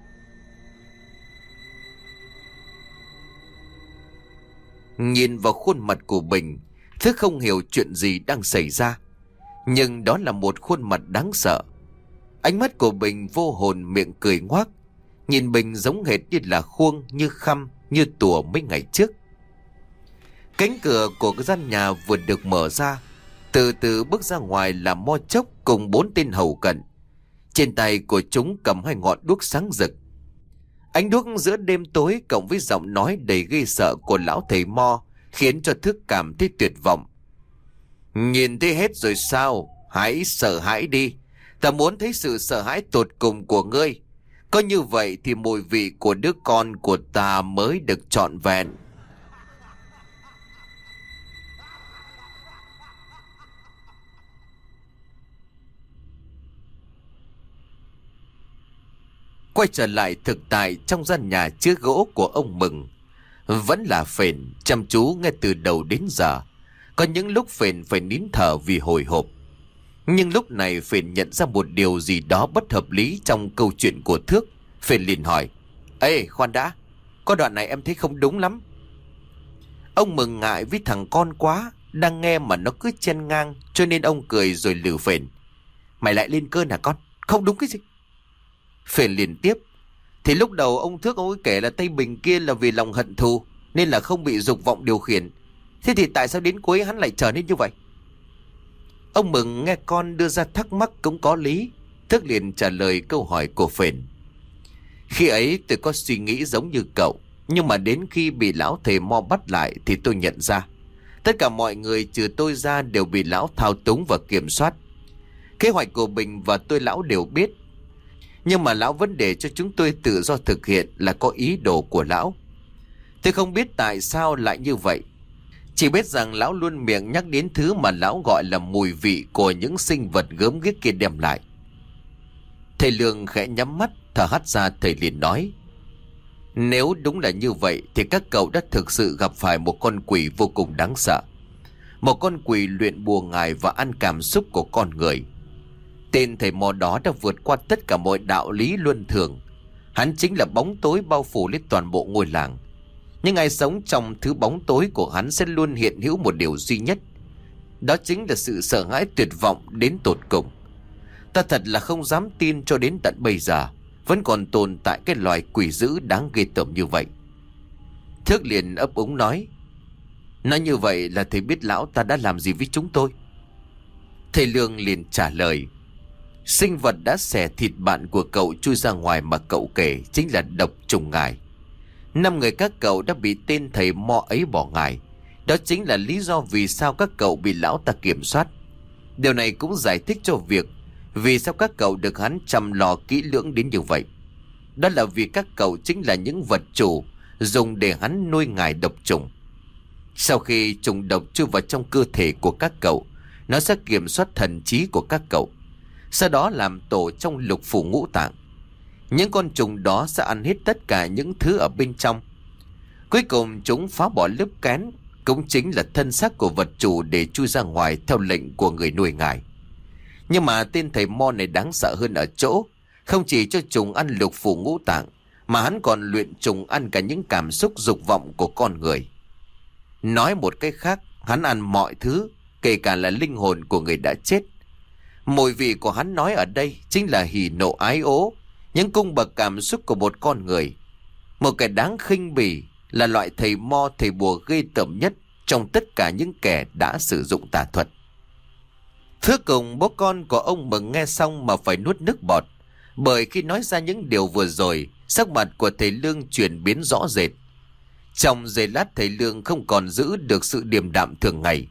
Nhìn vào khuôn mặt của Bình, Thức không hiểu chuyện gì đang xảy ra. Nhưng đó là một khuôn mặt đáng sợ. Ánh mắt của Bình vô hồn, miệng cười ngoác. Nhìn Bình giống hệt như là Khuông, như Khăm, như Tùa mấy ngày trước. Cánh cửa của cái gian nhà vừa được mở ra, từ từ bước ra ngoài là Mo Chốc cùng 4 tên hầu cận. Trên tay của chúng cầm 2 ngọn đuốc sáng rực. Ánh đuốc giữa đêm tối cộng với giọng nói đầy ghê sợ của lão thầy Mo khiến cho Thức cảm thấy tuyệt vọng. "Nhìn thấy hết rồi sao? Hãy sợ hãi đi. Ta muốn thấy sự sợ hãi tột cùng của ngươi. Có như vậy thì mùi vị của đứa con của ta mới được trọn vẹn." Quay trở lại thực tại trong gian nhà chứa gỗ của ông Mừng. vẫn là Phền chăm chú nghe từ đầu đến giờ. Có những lúc Phền phải nín thở vì hồi hộp. Nhưng lúc này Phền nhận ra một điều gì đó bất hợp lý trong câu chuyện của Thước. Phền liền hỏi: Ê khoan đã, có đoạn này em thấy không đúng lắm. Ông Mừng ngại với thằng con quá, đang nghe mà nó cứ chen ngang, cho nên ông cười rồi lừ Phền: Mày lại lên cơn hả con? Không đúng cái gì? Phền liền tiếp: Thì lúc đầu ông Thước ông ấy kể là Tây Bình kia là vì lòng hận thù nên là không bị dục vọng điều khiển. Thế thì tại sao đến cuối hắn lại trở nên như vậy? Ông Mừng nghe con đưa ra thắc mắc cũng có lý. Thước liền trả lời câu hỏi của Phền: Khi ấy tôi có suy nghĩ giống như cậu, nhưng mà đến khi bị lão thầy Mo bắt lại thì tôi nhận ra tất cả mọi người trừ tôi ra đều bị lão thao túng và kiểm soát. Kế hoạch của Bình và tôi lão đều biết, nhưng mà lão vẫn để cho chúng tôi tự do thực hiện là có ý đồ của lão. Tôi không biết tại sao lại như vậy, chỉ biết rằng lão luôn miệng nhắc đến thứ mà lão gọi là mùi vị của những sinh vật gớm ghiếc kia đem lại. Thầy Lương khẽ nhắm mắt thở hắt ra. Thầy liền nói: Nếu đúng là như vậy thì các cậu đã thực sự gặp phải một con quỷ vô cùng đáng sợ. Một con quỷ luyện bùa ngải và ăn cảm xúc của con người. Tên thầy Mo đó đã vượt qua tất cả mọi đạo lý luân thường. Hắn chính là bóng tối bao phủ lên toàn bộ ngôi làng. Nhưng ai sống trong thứ bóng tối của hắn sẽ luôn hiện hữu một điều duy nhất. Đó chính là sự sợ hãi tuyệt vọng đến tột cùng. Ta thật là không dám tin cho đến tận bây giờ vẫn còn tồn tại cái loài quỷ dữ đáng ghê tởm như vậy. Thước liền ấp úng nói: Nói như vậy là thầy biết lão ta đã làm gì với chúng tôi? Thầy Lương liền trả lời: Sinh vật đã xẻ thịt bạn của cậu chui ra ngoài mà cậu kể chính là độc trùng ngải. 5 người các cậu đã bị tên thầy Mo ấy bỏ ngải. Đó chính là lý do vì sao các cậu bị lão ta kiểm soát. Điều này cũng giải thích cho việc vì sao các cậu được hắn chăm lo kỹ lưỡng đến như vậy. Đó là vì các cậu chính là những vật chủ dùng để hắn nuôi ngải độc trùng. Sau khi trùng độc chui vào trong cơ thể của các cậu, nó sẽ kiểm soát thần trí của các cậu, sau đó làm tổ trong lục phủ ngũ tạng. Những con trùng đó sẽ ăn hết tất cả những thứ ở bên trong. Cuối cùng chúng phá bỏ lớp kén, cũng chính là thân xác của vật chủ, để chui ra ngoài theo lệnh của người nuôi ngải. Nhưng mà tên thầy Mo này đáng sợ hơn ở chỗ, không chỉ cho trùng ăn lục phủ ngũ tạng, mà hắn còn luyện trùng ăn cả những cảm xúc dục vọng của con người. Nói một cách khác, hắn ăn mọi thứ, kể cả là linh hồn của người đã chết. Mùi vị của hắn nói ở đây chính là hỉ nộ ái ố, những cung bậc cảm xúc của một con người. Một kẻ đáng khinh bỉ, là loại thầy Mo thầy bùa ghê tởm nhất trong tất cả những kẻ đã sử dụng tà thuật. Thước cùng bố con của ông Mừng nghe xong mà phải nuốt nước bọt, bởi khi nói ra những điều vừa rồi, sắc mặt của thầy Lương chuyển biến rõ rệt. Trong giây lát thầy Lương không còn giữ được sự điềm đạm thường ngày.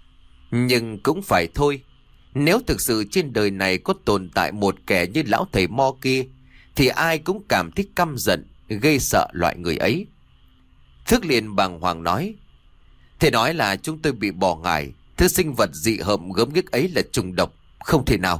Nhưng cũng phải thôi, nếu thực sự trên đời này có tồn tại một kẻ như lão thầy Mo kia, thì ai cũng cảm thấy căm giận, ghê sợ loại người ấy. Thước liền bàng hoàng nói: Thầy nói là chúng tôi bị bỏ ngải, thứ sinh vật dị hợm gớm ghiếc ấy là trùng độc, không thể nào.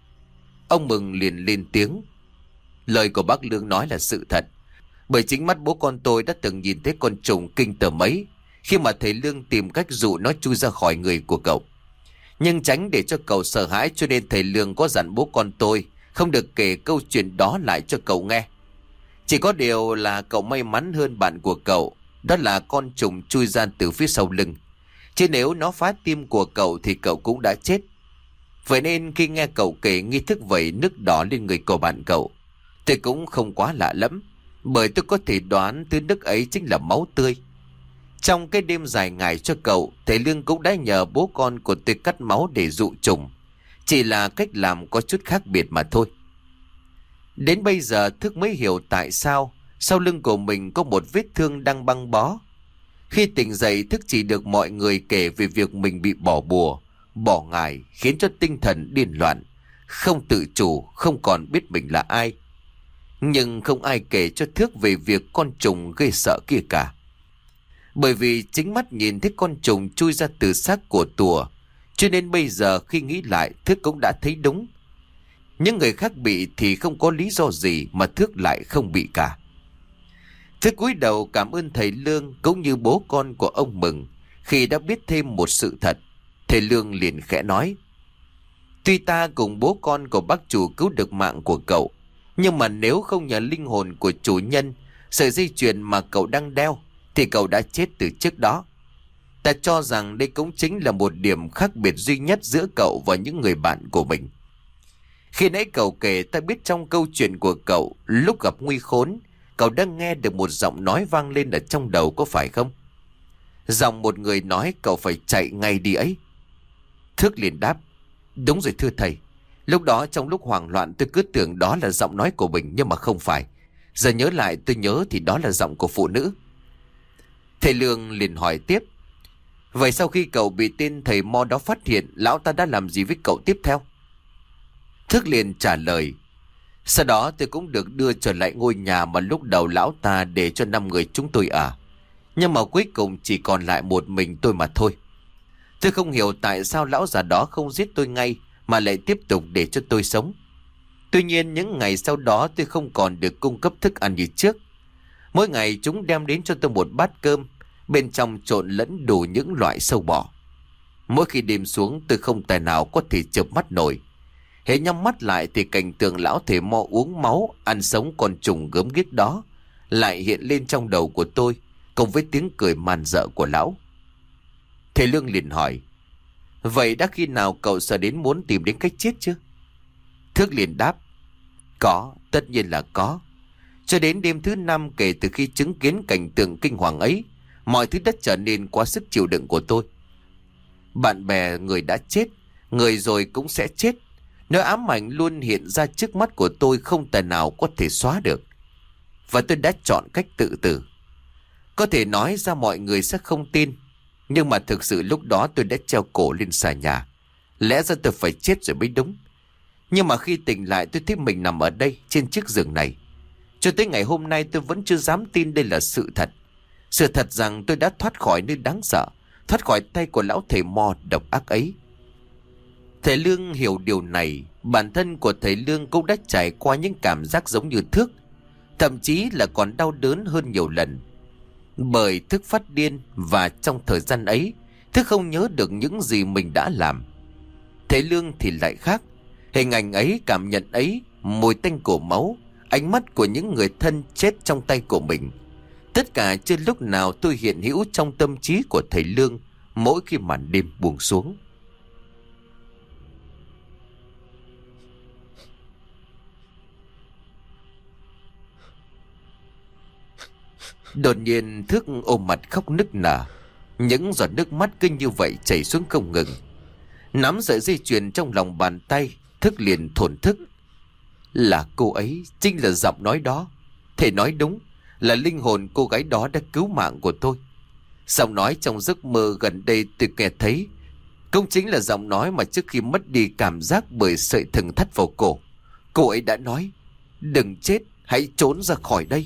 Ông Mừng liền lên tiếng: Lời của bác Lương nói là sự thật, bởi chính mắt bố con tôi đã từng nhìn thấy con trùng kinh tởm ấy khi mà thầy Lương tìm cách dụ nó chui ra khỏi người của cậu. Nhưng tránh để cho cậu sợ hãi, cho nên thầy Lương có dặn bố con tôi không được kể câu chuyện đó lại cho cậu nghe. Chỉ có điều là cậu may mắn hơn bạn của cậu, đó là con trùng chui ra từ phía sau lưng. Chứ nếu nó phá tim của cậu thì cậu cũng đã chết. Vậy nên khi nghe cậu kể nghi thức vẩy nước đỏ lên người của bạn cậu, tôi cũng không quá lạ lắm, bởi tôi có thể đoán thứ nước ấy chính là máu tươi. Trong cái đêm dài ngày cho cậu, thầy Lương cũng đã nhờ bố con của tôi cắt máu để dụ trùng. Chỉ là cách làm có chút khác biệt mà thôi. Đến bây giờ Thức mới hiểu tại sao sau lưng của mình có một vết thương đang băng bó. Khi tỉnh dậy, Thức chỉ được mọi người kể về việc mình bị bỏ bùa, bỏ ngải, khiến cho tinh thần điên loạn, không tự chủ, không còn biết mình là ai. Nhưng không ai kể cho Thức về việc con trùng gây sợ kia cả. Bởi vì chính mắt nhìn thấy con trùng chui ra từ xác của Tùa, cho nên bây giờ khi nghĩ lại, Thức cũng đã thấy đúng. Những người khác bị thì không có lý do gì mà Thức lại không bị cả. Thức cúi đầu cảm ơn thầy Lương cũng như bố con của ông Mừng. Khi đã biết thêm một sự thật, thầy Lương liền khẽ nói: tuy ta cùng bố con của bác chủ cứu được mạng của cậu, nhưng mà nếu không nhờ linh hồn của chủ nhân, sợi dây chuyền mà cậu đang đeo, thì cậu đã chết từ trước đó. Ta cho rằng đây cũng chính là một điểm khác biệt duy nhất giữa cậu và những người bạn của mình. Khi nãy cậu kể, ta biết trong câu chuyện của cậu, lúc gặp nguy khốn, cậu đã nghe được một giọng nói vang lên ở trong đầu, có phải không? Giọng một người nói cậu phải chạy ngay đi ấy. Thước liền đáp: đúng rồi thưa thầy. Lúc đó trong lúc hoảng loạn tôi cứ tưởng đó là giọng nói của mình, nhưng mà không phải. Giờ nhớ lại tôi nhớ thì đó là giọng của phụ nữ. Thầy Lương liền hỏi tiếp: vậy sau khi cậu bị tên thầy mo đó phát hiện, lão ta đã làm gì với cậu tiếp theo? Thước liền trả lời: sau đó tôi cũng được đưa trở lại ngôi nhà mà lúc đầu lão ta để cho 5 người chúng tôi ở. Nhưng mà cuối cùng chỉ còn lại một mình tôi mà thôi. Tôi không hiểu tại sao lão già đó không giết tôi ngay, mà lại tiếp tục để cho tôi sống. Tuy nhiên những ngày sau đó tôi không còn được cung cấp thức ăn như trước. Mỗi ngày chúng đem đến cho tôi một bát cơm, bên trong trộn lẫn đủ những loại sâu bọ. Mỗi khi đêm xuống tôi không tài nào có thể chợp mắt nổi. Hễ nhắm mắt lại thì cảnh tượng lão thầy mo uống máu, ăn sống con trùng gớm ghiếc đó lại hiện lên trong đầu của tôi, cùng với tiếng cười man dợ của lão. Thầy Lương liền hỏi: vậy đã khi nào cậu sợ đến muốn tìm đến cách chết chưa? Thước liền đáp: có, tất nhiên là có. Cho đến đêm thứ 5 kể từ khi chứng kiến cảnh tượng kinh hoàng ấy, mọi thứ đã trở nên quá sức chịu đựng của tôi. Bạn bè người đã chết, người rồi cũng sẽ chết. Nỗi ám ảnh luôn hiện ra trước mắt của tôi, không tài nào có thể xóa được. Và tôi đã chọn cách tự tử. Có thể nói ra mọi người sẽ không tin, nhưng mà thực sự lúc đó tôi đã treo cổ lên xà nhà. Lẽ ra tôi phải chết rồi mới đúng. Nhưng mà khi tỉnh lại tôi thấy mình nằm ở đây, trên chiếc giường này. Cho tới ngày hôm nay tôi vẫn chưa dám tin đây là sự thật. Sự thật rằng tôi đã thoát khỏi nơi đáng sợ, thoát khỏi tay của lão thầy mo độc ác ấy. Thầy Lương hiểu điều này. Bản thân của thầy Lương cũng đã trải qua những cảm giác giống như Thước, thậm chí là còn đau đớn hơn nhiều lần. Bởi Thức phát điên, và trong thời gian ấy Thức không nhớ được những gì mình đã làm. Thầy Lương thì lại khác. Hình ảnh ấy, cảm nhận ấy, mùi tanh của máu, ánh mắt của những người thân chết trong tay của mình, tất cả chưa lúc nào tôi hiện hữu trong tâm trí của thầy Lương mỗi khi màn đêm buông xuống. Đột nhiên Thức ôm mặt khóc nức nở. Những giọt nước mắt cứ như vậy chảy xuống không ngừng. Nắm sợi dây chuyền trong lòng bàn tay, Thức liền thổn thức: là cô ấy, chính là giọng nói đó. Thầy nói đúng, là linh hồn cô gái đó đã cứu mạng của tôi. Giọng nói trong giấc mơ gần đây tôi nghe thấy cũng chính là giọng nói mà trước khi mất đi cảm giác bởi sợi thừng thắt vào cổ, cô ấy đã nói: đừng chết, hãy trốn ra khỏi đây.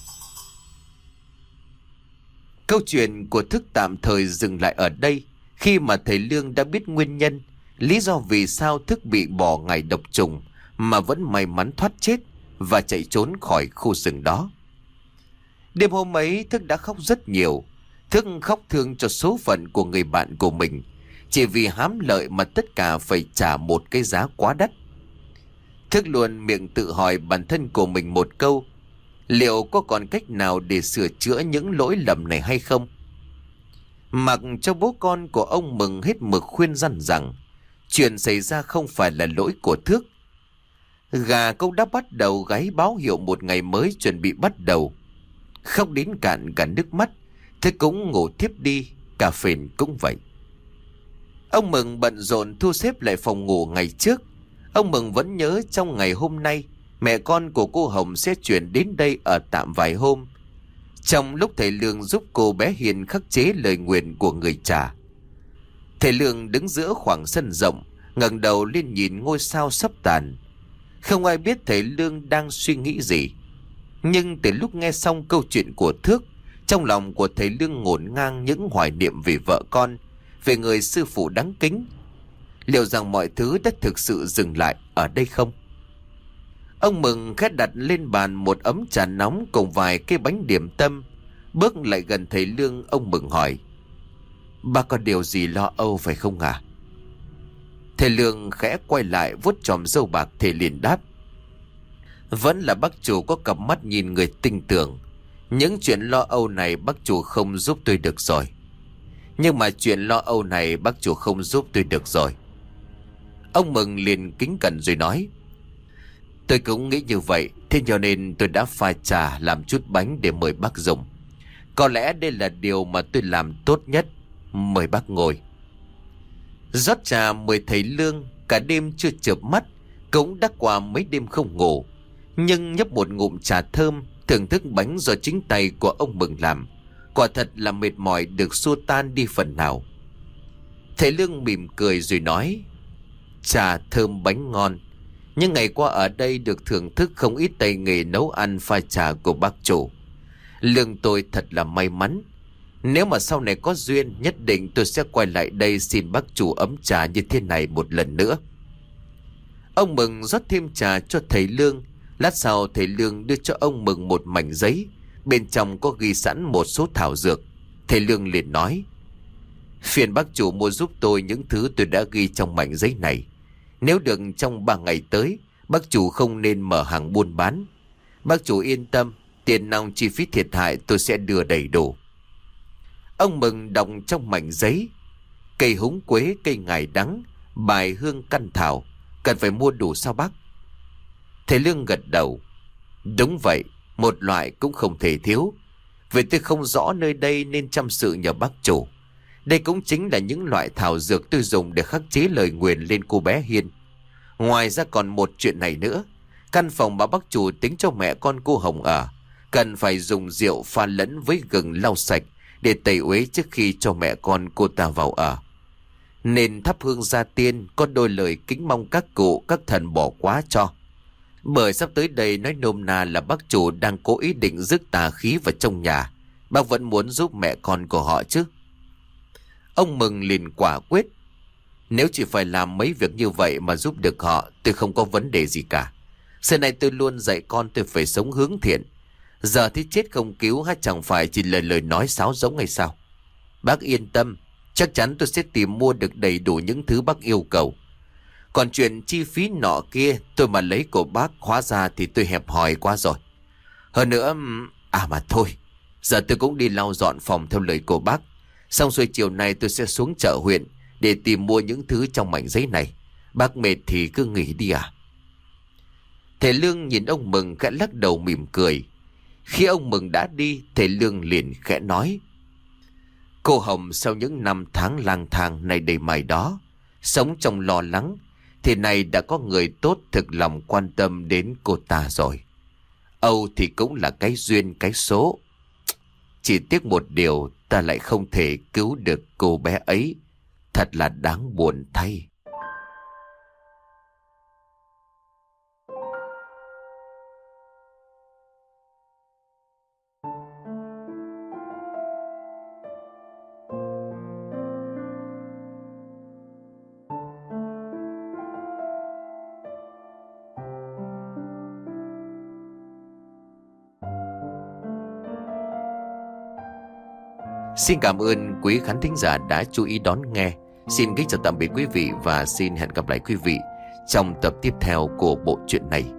Câu chuyện của Thức tạm thời dừng lại ở đây, khi mà thầy Lương đã biết nguyên nhân, lý do vì sao Thức bị bỏ ngày độc trùng mà vẫn may mắn thoát chết và chạy trốn khỏi khu rừng đó. Đêm hôm ấy Thức đã khóc rất nhiều. Thức khóc thương cho số phận của người bạn của mình, chỉ vì hám lợi mà tất cả phải trả một cái giá quá đắt. Thức luôn miệng tự hỏi bản thân của mình một câu: liệu có còn cách nào để sửa chữa những lỗi lầm này hay không? Mặc cho bố con của ông Mừng hết mực khuyên răn rằng chuyện xảy ra không phải là lỗi của Thước. Gà cũng đã bắt đầu gáy báo hiệu một ngày mới chuẩn bị bắt đầu. Khóc đến cạn cả nước mắt, Thức cũng ngủ thiếp đi, cả phền cũng vậy. Ông Mừng bận rộn thu xếp lại phòng ngủ ngày trước. Ông Mừng vẫn nhớ trong ngày hôm nay mẹ con của cô Hồng sẽ chuyển đến đây ở tạm vài hôm, trong lúc thầy Lương giúp cô bé Hiền khắc chế lời nguyền của người cha. Thầy Lương đứng giữa khoảng sân rộng, ngẩng đầu lên nhìn ngôi sao sắp tàn. Không ai biết thầy Lương đang suy nghĩ gì. Nhưng từ lúc nghe xong câu chuyện của Thước, trong lòng của thầy Lương ngổn ngang những hoài niệm về vợ con, về người sư phụ đáng kính. Liệu rằng mọi thứ đã thực sự dừng lại ở đây không? Ông Mừng khẽ đặt lên bàn một ấm trà nóng cùng vài cái bánh điểm tâm. Bước lại gần thầy Lương, ông Mừng hỏi: "Bác có điều gì lo âu phải không à?" Thầy Lương khẽ quay lại vuốt chòm râu bạc, thầy liền đáp: "Vẫn là bác chủ có cặp mắt nhìn người tinh tường. Những chuyện lo âu này bác chủ không giúp tôi được rồi. Nhưng mà chuyện lo âu này bác chủ không giúp tôi được rồi." Ông Mừng liền kính cẩn rồi nói: "Tôi cũng nghĩ như vậy, thế cho nên tôi đã pha trà làm chút bánh để mời bác dùng. Có lẽ đây là điều mà tôi làm tốt nhất. Mời bác ngồi." Rót trà mời thầy Lương, cả đêm chưa chợp mắt, cũng đã qua mấy đêm không ngủ. Nhưng nhấp một ngụm trà thơm, thưởng thức bánh do chính tay của ông Mừng làm, quả thật là mệt mỏi được xua tan đi phần nào. Thầy Lương mỉm cười rồi nói: "Trà thơm bánh ngon. Nhưng ngày qua ở đây được thưởng thức không ít tay nghề nấu ăn pha trà của bác chủ. Lương tôi thật là may mắn. Nếu mà sau này có duyên, nhất định tôi sẽ quay lại đây xin bác chủ ấm trà như thế này một lần nữa." Ông Mừng rót thêm trà cho thầy Lương. Lát sau thầy Lương đưa cho ông Mừng một mảnh giấy, bên trong có ghi sẵn một số thảo dược. Thầy Lương liền nói: "Phiền bác chủ mua giúp tôi những thứ tôi đã ghi trong mảnh giấy này. Nếu được trong 3 ngày tới, bác chủ không nên mở hàng buôn bán. Bác chủ yên tâm, tiền nong chi phí thiệt hại tôi sẽ đưa đầy đủ." Ông Mừng đọc trong mảnh giấy: "Cây húng quế, cây ngải đắng, bài hương căn thảo, cần phải mua đủ sao bác?" Thầy Lương gật đầu: "Đúng vậy, một loại cũng không thể thiếu. Vì tôi không rõ nơi đây nên chăm sự nhờ bác chủ. Đây cũng chính là những loại thảo dược tôi dùng để khắc chế lời nguyền lên cô bé Hiên. Ngoài ra còn một chuyện này nữa. Căn phòng mà bác chủ tính cho mẹ con cô Hồng ở, cần phải dùng rượu pha lẫn với gừng lau sạch để tẩy uế trước khi cho mẹ con cô ta vào ở. Nên thắp hương gia tiên, có đôi lời kính mong các cụ các thần bỏ quá cho. Bởi sắp tới đây nói nôm na là bác chủ đang cố ý định rước tà khí vào trong nhà. Bác vẫn muốn giúp mẹ con của họ chứ." Ông Mừng liền quả quyết: "Nếu chỉ phải làm mấy việc như vậy mà giúp được họ, tôi không có vấn đề gì cả. Xưa nay tôi luôn dạy con tôi phải sống hướng thiện. Giờ thì chết không cứu hay chẳng phải chỉ lời lời nói sáo rỗng hay sao? Bác yên tâm, chắc chắn tôi sẽ tìm mua được đầy đủ những thứ bác yêu cầu. Còn chuyện chi phí nọ kia tôi mà lấy của bác, hóa ra thì tôi hẹp hòi quá rồi. Hơn nữa, mà thôi, giờ tôi cũng đi lau dọn phòng theo lời của bác. Xong rồi chiều nay tôi sẽ xuống chợ huyện để tìm mua những thứ trong mảnh giấy này. Bác mệt thì cứ nghỉ đi à?" Thầy Lương nhìn ông Mừng khẽ lắc đầu mỉm cười. Khi ông Mừng đã đi, thầy Lương liền khẽ nói: "Cô Hồng sau những năm tháng lang thang này đầy mày đó, sống trong lo lắng, thì này đã có người tốt thực lòng quan tâm đến cô ta rồi. Âu thì cũng là cái duyên cái số. Chỉ tiếc một điều, ta lại không thể cứu được cô bé ấy. Thật là đáng buồn thay." Xin cảm ơn quý khán thính giả đã chú ý đón nghe. Xin kính chào tạm biệt quý vị và xin hẹn gặp lại quý vị trong tập tiếp theo của bộ truyện này.